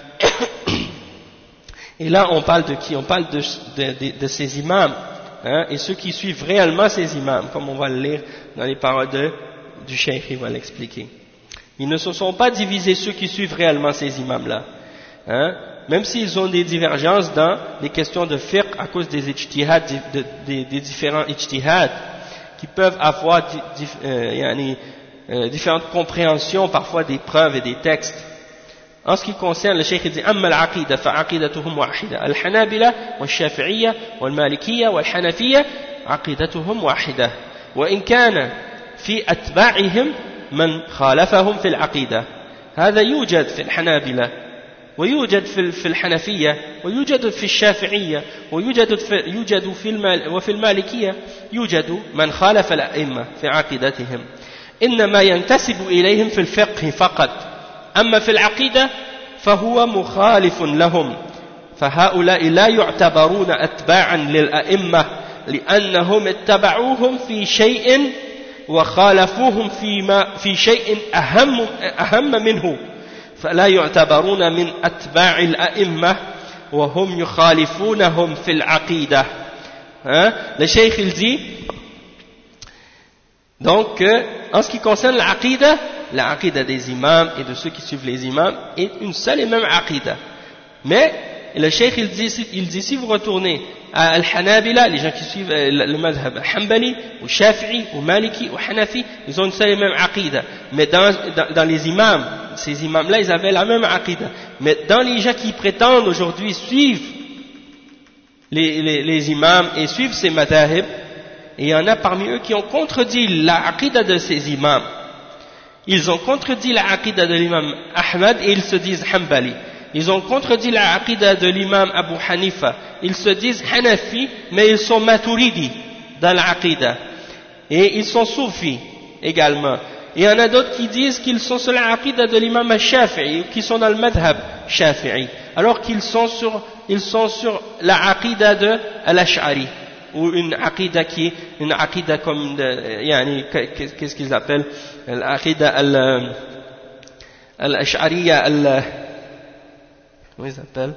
Et là, on parle de qui? On parle de ces imams, hein, et ceux qui suivent réellement ces imams, comme on va le lire dans les paroles du cheikh, il va l'expliquer. Ils ne se sont pas divisés, ceux qui suivent réellement ces imams-là, hein, même s'ils ont des divergences dans les questions de fiqh à cause des ijtihad, des différents ijtihad, qui peuvent avoir différentes compréhensions parfois des preuves et des textes. En ce qui concerne le cheikh dit أما العقيدة فعقيدتهم واحدة الحنابلة والشافعية والمالكية والحنفية عقيدتهم واحدة وإن كان في أتباعهم من خالفهم في العقيدة هذا يوجد في الحنابلة ويوجد في الحنفية ويوجد في الشافعية ويوجد وفي المالكية يوجد من خالف الأئمة في عقيدتهم إنما ينتسب إليهم في الفقه فقط أما في العقيدة فهو مخالف لهم فهؤلاء لا يعتبرون أتباعا للأئمة لأنهم اتبعوهم في شيء وخالفوهم في شيء أهم منه فلا يعتبرون من أتباع الأئمة وهم يخالفونهم في العقيدة. Le cheikh il dit donc en ce qui concerne la aqidah des imams et de ceux qui suivent les imams est une seule et même aqidah. Mais le cheikh il dit si vous retournez à Al-Hanabila, les gens qui suivent le madhab Hanbali, ou Shafi'i, ou Maliki, ou Hanafi, ils ont une seule et même aqidah. Mais dans les imams, ces imams-là, ils avaient la même aqidah. Mais dans les gens qui prétendent aujourd'hui suivre les imams et suivre ces madhab, il y en a parmi eux qui ont contredit la aqidah de ces imams. Ils ont contredit la aqidah de l'imam Ahmad et ils se disent Hanbali. Ils ont contredit la aqidah de l'imam Abu Hanifa. Ils se disent Hanafi, mais ils sont Maturidi dans la aqidah. Et ils sont Soufis également. Et il y en a d'autres qui disent qu'ils sont sur la aqidah de l'imam Al-Shafi'i, qui sont dans le madhab Shafi'i, alors qu'ils sont sur la aqidah de Al-Ash'ari, ou une aqidah qui est une aqidah comme qu'est-ce qu'ils appellent l'aqidah Al-Ash'ariya comment ils appellent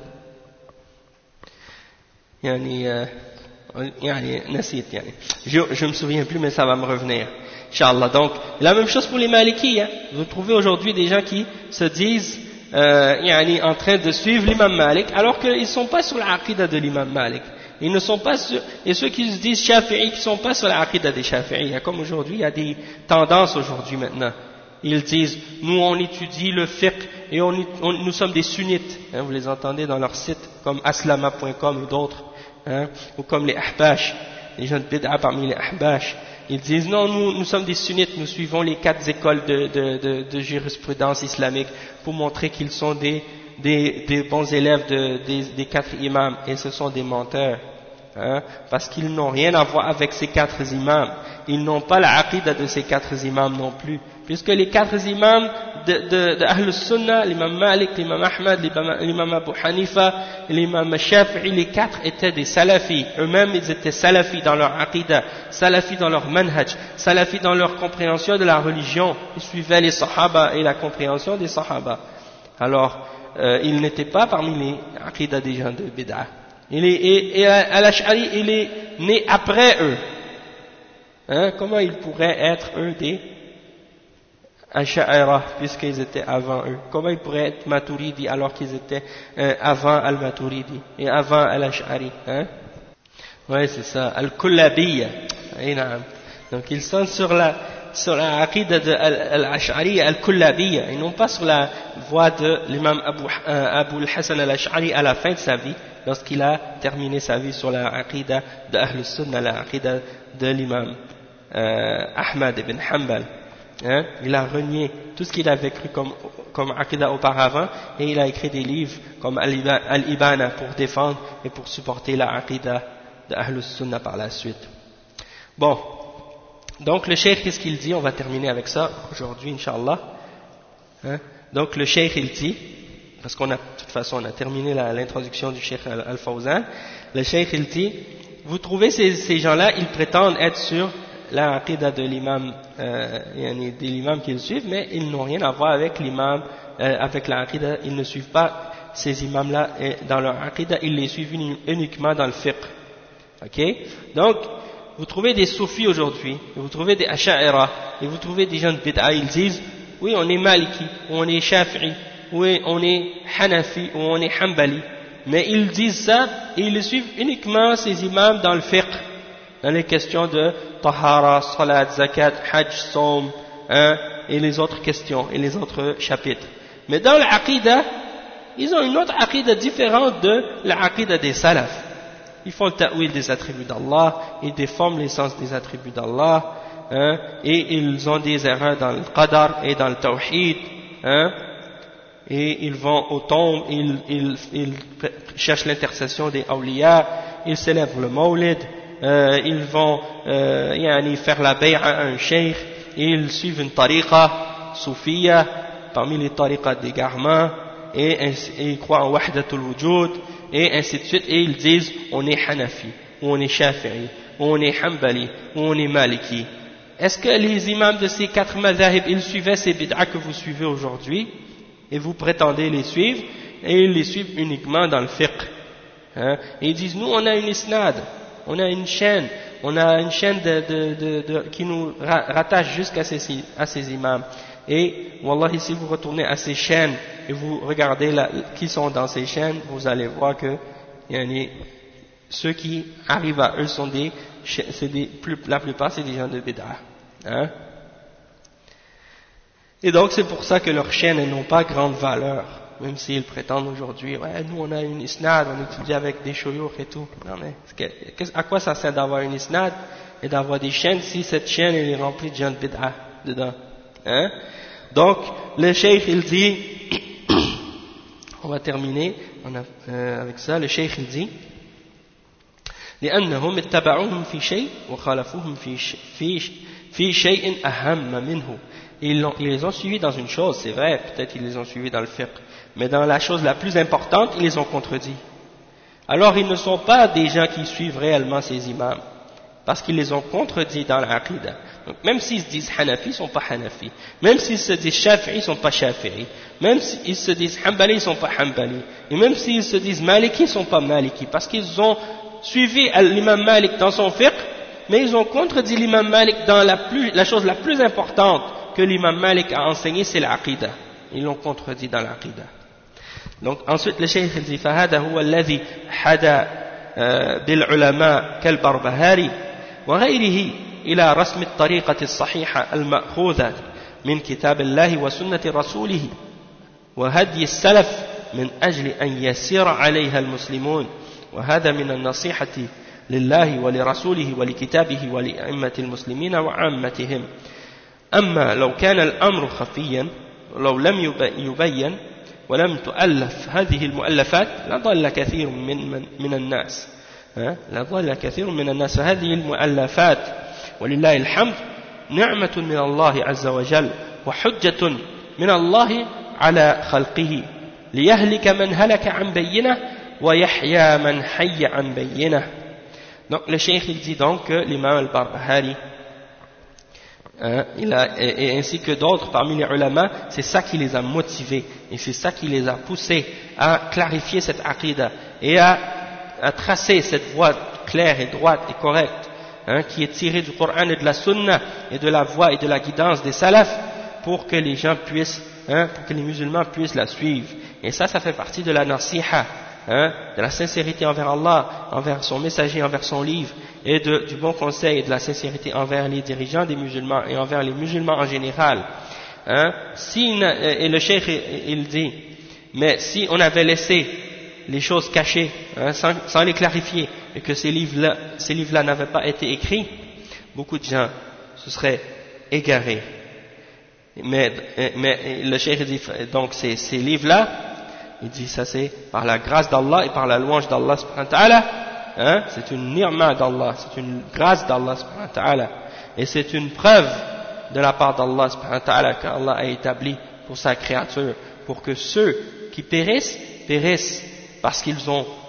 je me souviens plus mais ça va me revenir Inch'Allah. Donc la même chose pour les Malikis, hein. Vous trouvez aujourd'hui des gens qui se disent en train de suivre l'imam Malik alors qu'ils ne sont pas sur la aqidah de l'imam Malik. Ils ne sont pas sur, et ceux qui se disent Shafi'i qui ne sont pas sur la aqidah des Shafi'i. Comme aujourd'hui, il y a des tendances aujourd'hui maintenant. Ils disent, nous on étudie le fiqh et nous sommes des sunnites. Hein, vous les entendez dans leur site comme aslama.com ou d'autres, hein, ou comme les ahbash, les gens de bid'a parmi les ahbash. Ils disent, non, nous sommes des sunnites, nous suivons les 4 écoles de jurisprudence islamique pour montrer qu'ils sont des bons élèves des 4 imams, et ce sont des menteurs, hein, parce qu'ils n'ont rien à voir avec ces 4 imams. Ils n'ont pas la aqidah de ces 4 imams non plus, puisque les 4 imams de Ahl Sunnah, l'imam Malik, l'imam Ahmad, l'imam Abu Hanifa, l'imam Shafi'i, les 4 étaient des salafis. Eux-mêmes, ils étaient salafis dans leur aqidah, salafis dans leur manhaj, salafis dans leur compréhension de la religion. Ils suivaient les sahaba et la compréhension des sahaba. Alors, il n'était pas parmi les aqidah des gens de bid'a. Et Al-Ash'ari, il est né après eux. Hein, comment ils pourraient être eux des Ash'ara puisqu'ils étaient avant eux? Comment ils pourraient être Maturidi alors qu'ils étaient avant Al-Maturidi et avant Al-Ash'ari, hein? Ouais, c'est ça, Al-Kullabiyya. Donc ils sont sur la aqidah de Al-Ash'ari Al-Kullabiyya, et non pas sur la voie de l'imam Abu al-Hasan Al-Ash'ari à la fin de sa vie, lorsqu'il a terminé sa vie sur la aqidah de Ahl Sunnah, la aqidah de l'imam Ahmad ibn Hanbal. Hein? Il a renié tout ce qu'il avait cru comme aqidah auparavant, et il a écrit des livres comme Al-Ibana pour défendre et pour supporter la aqidah de Ahl Sunnah par la suite. Bon, donc le cheikh, qu'est-ce qu'il dit? On va terminer avec ça aujourd'hui, Inch'Allah. Hein? Donc le cheikh, il dit, parce de toute façon on a terminé l'introduction du cheikh Al-Fawzan, le cheikh, il dit, vous trouvez ces gens-là, ils prétendent être sur la aqidah de l'imam, de l'imam qu'ils suivent, mais ils n'ont rien à voir avec l'imam, avec la aqidah. Ils ne suivent pas ces imams-là dans leur aqidah, ils les suivent uniquement dans le fiqh. Ok? Donc, vous trouvez des soufis aujourd'hui, vous trouvez des asha'ira, et vous trouvez des gens de bid'a, ils disent, oui, on est maliki, ou on est shafi'i, ou on est hanafi, ou on est hanbali. Mais ils disent ça, et ils suivent uniquement ces imams dans le fiqh, dans les questions de tahara, salat, zakat, hajj, saum, et les autres questions, et les autres chapitres. Mais dans l'aqidah, ils ont une autre aqidah différente de l'aqidah des salafs. Ils font le ta'wil des attributs d'Allah, ils déforment l'essence des attributs d'Allah, et ils ont des erreurs dans le qadar et dans le tawhid, et ils vont aux tombes, ils cherchent l'intercession des awliya, ils célèbrent le mawlid, ils vont faire la bay'a à un cheikh, et ils suivent une tariqa soufia parmi les tariqas d'égarement, et ils croient en wahdatul wujud, et ainsi de suite, et ils disent on est hanafi, ou on est shafi'i, ou on est hanbali, ou on est maliki. Est-ce que les imams de ces 4 madhahib, ils suivaient ces bid'ah que vous suivez aujourd'hui, et vous prétendez les suivre, et ils les suivent uniquement dans le fiqh, et ils disent nous on a une isnad, on a une chaîne qui nous rattache jusqu'à ces imams. Et wallahi, si vous retournez à ces chaînes et vous regardez qui sont dans ces chaînes, vous allez voir que ceux qui arrivent à eux sont la plupart c'est des gens de bid'ah. Et donc c'est pour ça que leurs chaînes n'ont pas grande valeur, même s'ils prétendent aujourd'hui, ouais, nous on a une isnad, on étudie avec des shuyukh et tout. Non mais à quoi ça sert d'avoir une isnad et d'avoir des chaînes si cette chaîne elle est remplie de gens de bid'ah dedans? Donc le cheikh il dit, on va terminer avec ça, le cheikh il dit لأنهم اتبعوهم في شيء وخالفوهم في شيء أهم منه. Ils les ont suivis dans une chose, c'est vrai, peut-être ils les ont suivis dans le fiqh, mais dans la chose la plus importante, ils les ont contredits. Alors ils ne sont pas des gens qui suivent réellement ces imams, parce qu'ils les ont contredits dans l'aqidah. Donc même s'ils se disent Hanafi, ils ne sont pas Hanafi. Même s'ils se disent Shafi'i, ils ne sont pas Shafi'i. Même s'ils se disent Hanbali, ils ne sont pas Hanbali. Et même s'ils se disent Maliki, ils ne sont pas Maliki, parce qu'ils ont suivi l'imam Malik dans son fiqh, mais ils ont contredit l'imam Malik dans la chose la plus importante que l'imam Malik a enseigné, c'est l'aqidah. Ils l'ont contredit dans l'aqidah. Donc ensuite le cheikh dit فهذا هو الذي حدا بالعلماء كالبربهاري وغيره إلى رسم الطريقة الصحيحة المأخوذة من كتاب الله وسنة رسوله وهدي السلف من أجل أن يسير عليها المسلمون وهذا من النصيحة لله ولرسوله ولكتابه ولأئمة المسلمين وعامتهم. أما لو كان الأمر خفيا لو لم يبين ولم تؤلف هذه المؤلفات لضل كثير من الناس لضل كثير من الناس. فهذه المؤلفات ولله الحمد نعمة من الله عز وجل وحجة من الله على خلقه ليهلك من هلك عن بينه ويحيى من حي عن بينه. Donc le cheikh il dit donc que l'imam al-Barbahari et ainsi que d'autres parmi les ulama, c'est ça qui les a motivés et c'est ça qui les a poussés à clarifier cette aqidah et à tracer cette voie claire et droite et correcte qui est tirée du Coran et de la Sunna et de la voie et de la guidance des salafs pour que les gens puissent, pour que les musulmans puissent la suivre. Et ça fait partie de la nasiha, de la sincérité envers Allah, envers son messager, envers son livre, et du bon conseil et de la sincérité envers les dirigeants des musulmans et envers les musulmans en général. Et le cheikh il dit, mais si on avait laissé les choses cachées, sans les clarifier, et que ces livres-là n'avaient pas été écrits, beaucoup de gens se seraient égarés. Mais le cheikh dit, donc ces livres-là, il dit ça c'est par la grâce d'Allah et par la louange d'Allah subhanahu wa ta'ala, c'est une ni'ma d'Allah, c'est une grâce d'Allah subhanahu wa ta'ala, et c'est une preuve de la part d'Allah subhanahu wa ta'ala qu'Allah a établi pour sa créature, pour que ceux qui périssent parce qu'ils ont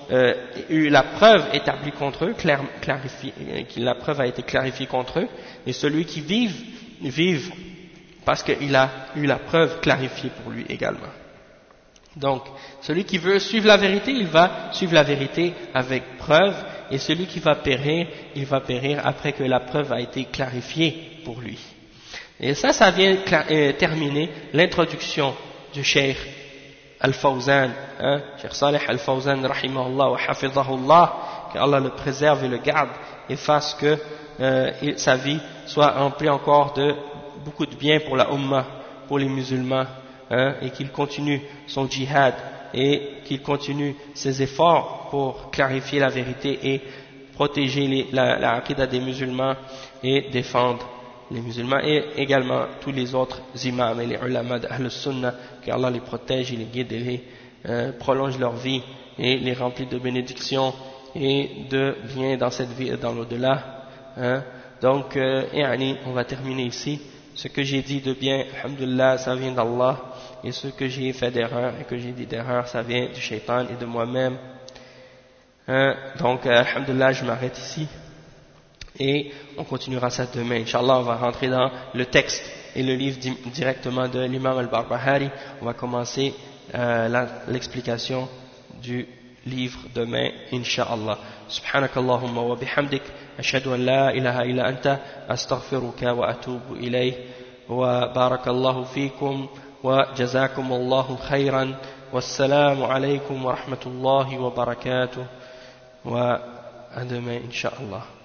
la preuve établie contre eux, la preuve a été clarifiée contre eux, et celui qui vive parce qu'il a eu la preuve clarifiée pour lui également. Donc, celui qui veut suivre la vérité, il va suivre la vérité avec preuve, et celui qui va périr, il va périr après que la preuve a été clarifiée pour lui. Et ça vient terminer l'introduction du Cheikh Al-Fawzan, Cheikh Salih Al-Fawzan, rahimahullah wa hafidhahullah, qu'Allah le préserve et le garde, et fasse que sa vie soit remplie encore de beaucoup de bien pour la Ummah, pour les musulmans, et qu'il continue son djihad, et qu'il continue ses efforts pour clarifier la vérité et protéger la aqida des musulmans et défendre les musulmans et également tous les autres imams et les ulama d'Ahl Sunnah, qu'Allah les protège et les guide et les prolonge leur vie et les remplit de bénédictions et de bien dans cette vie et dans l'au-delà. Donc, on va terminer ici. Ce que j'ai dit de bien, alhamdulillah, ça vient d'Allah, et ce que j'ai fait d'erreur et que j'ai dit d'erreur, ça vient du shaitan et de moi-même. Donc, alhamdulillah, je m'arrête ici, et on continuera ça demain. Inch'Allah, on va rentrer dans le texte et le livre directement de l'imam al-Barbahari. On va commencer l'explication du livre demain, Inch'Allah. Subhanakallahumma wa bihamdik, ashhadu an la ilaha illa anta, astaghfiruka wa atubu ilayh, wa barakallahu fikum, wa jazakumullahu khayran, wassalamu alaykum wa rahmatullahi wa barakatuh, wa à demain, Inch'Allah.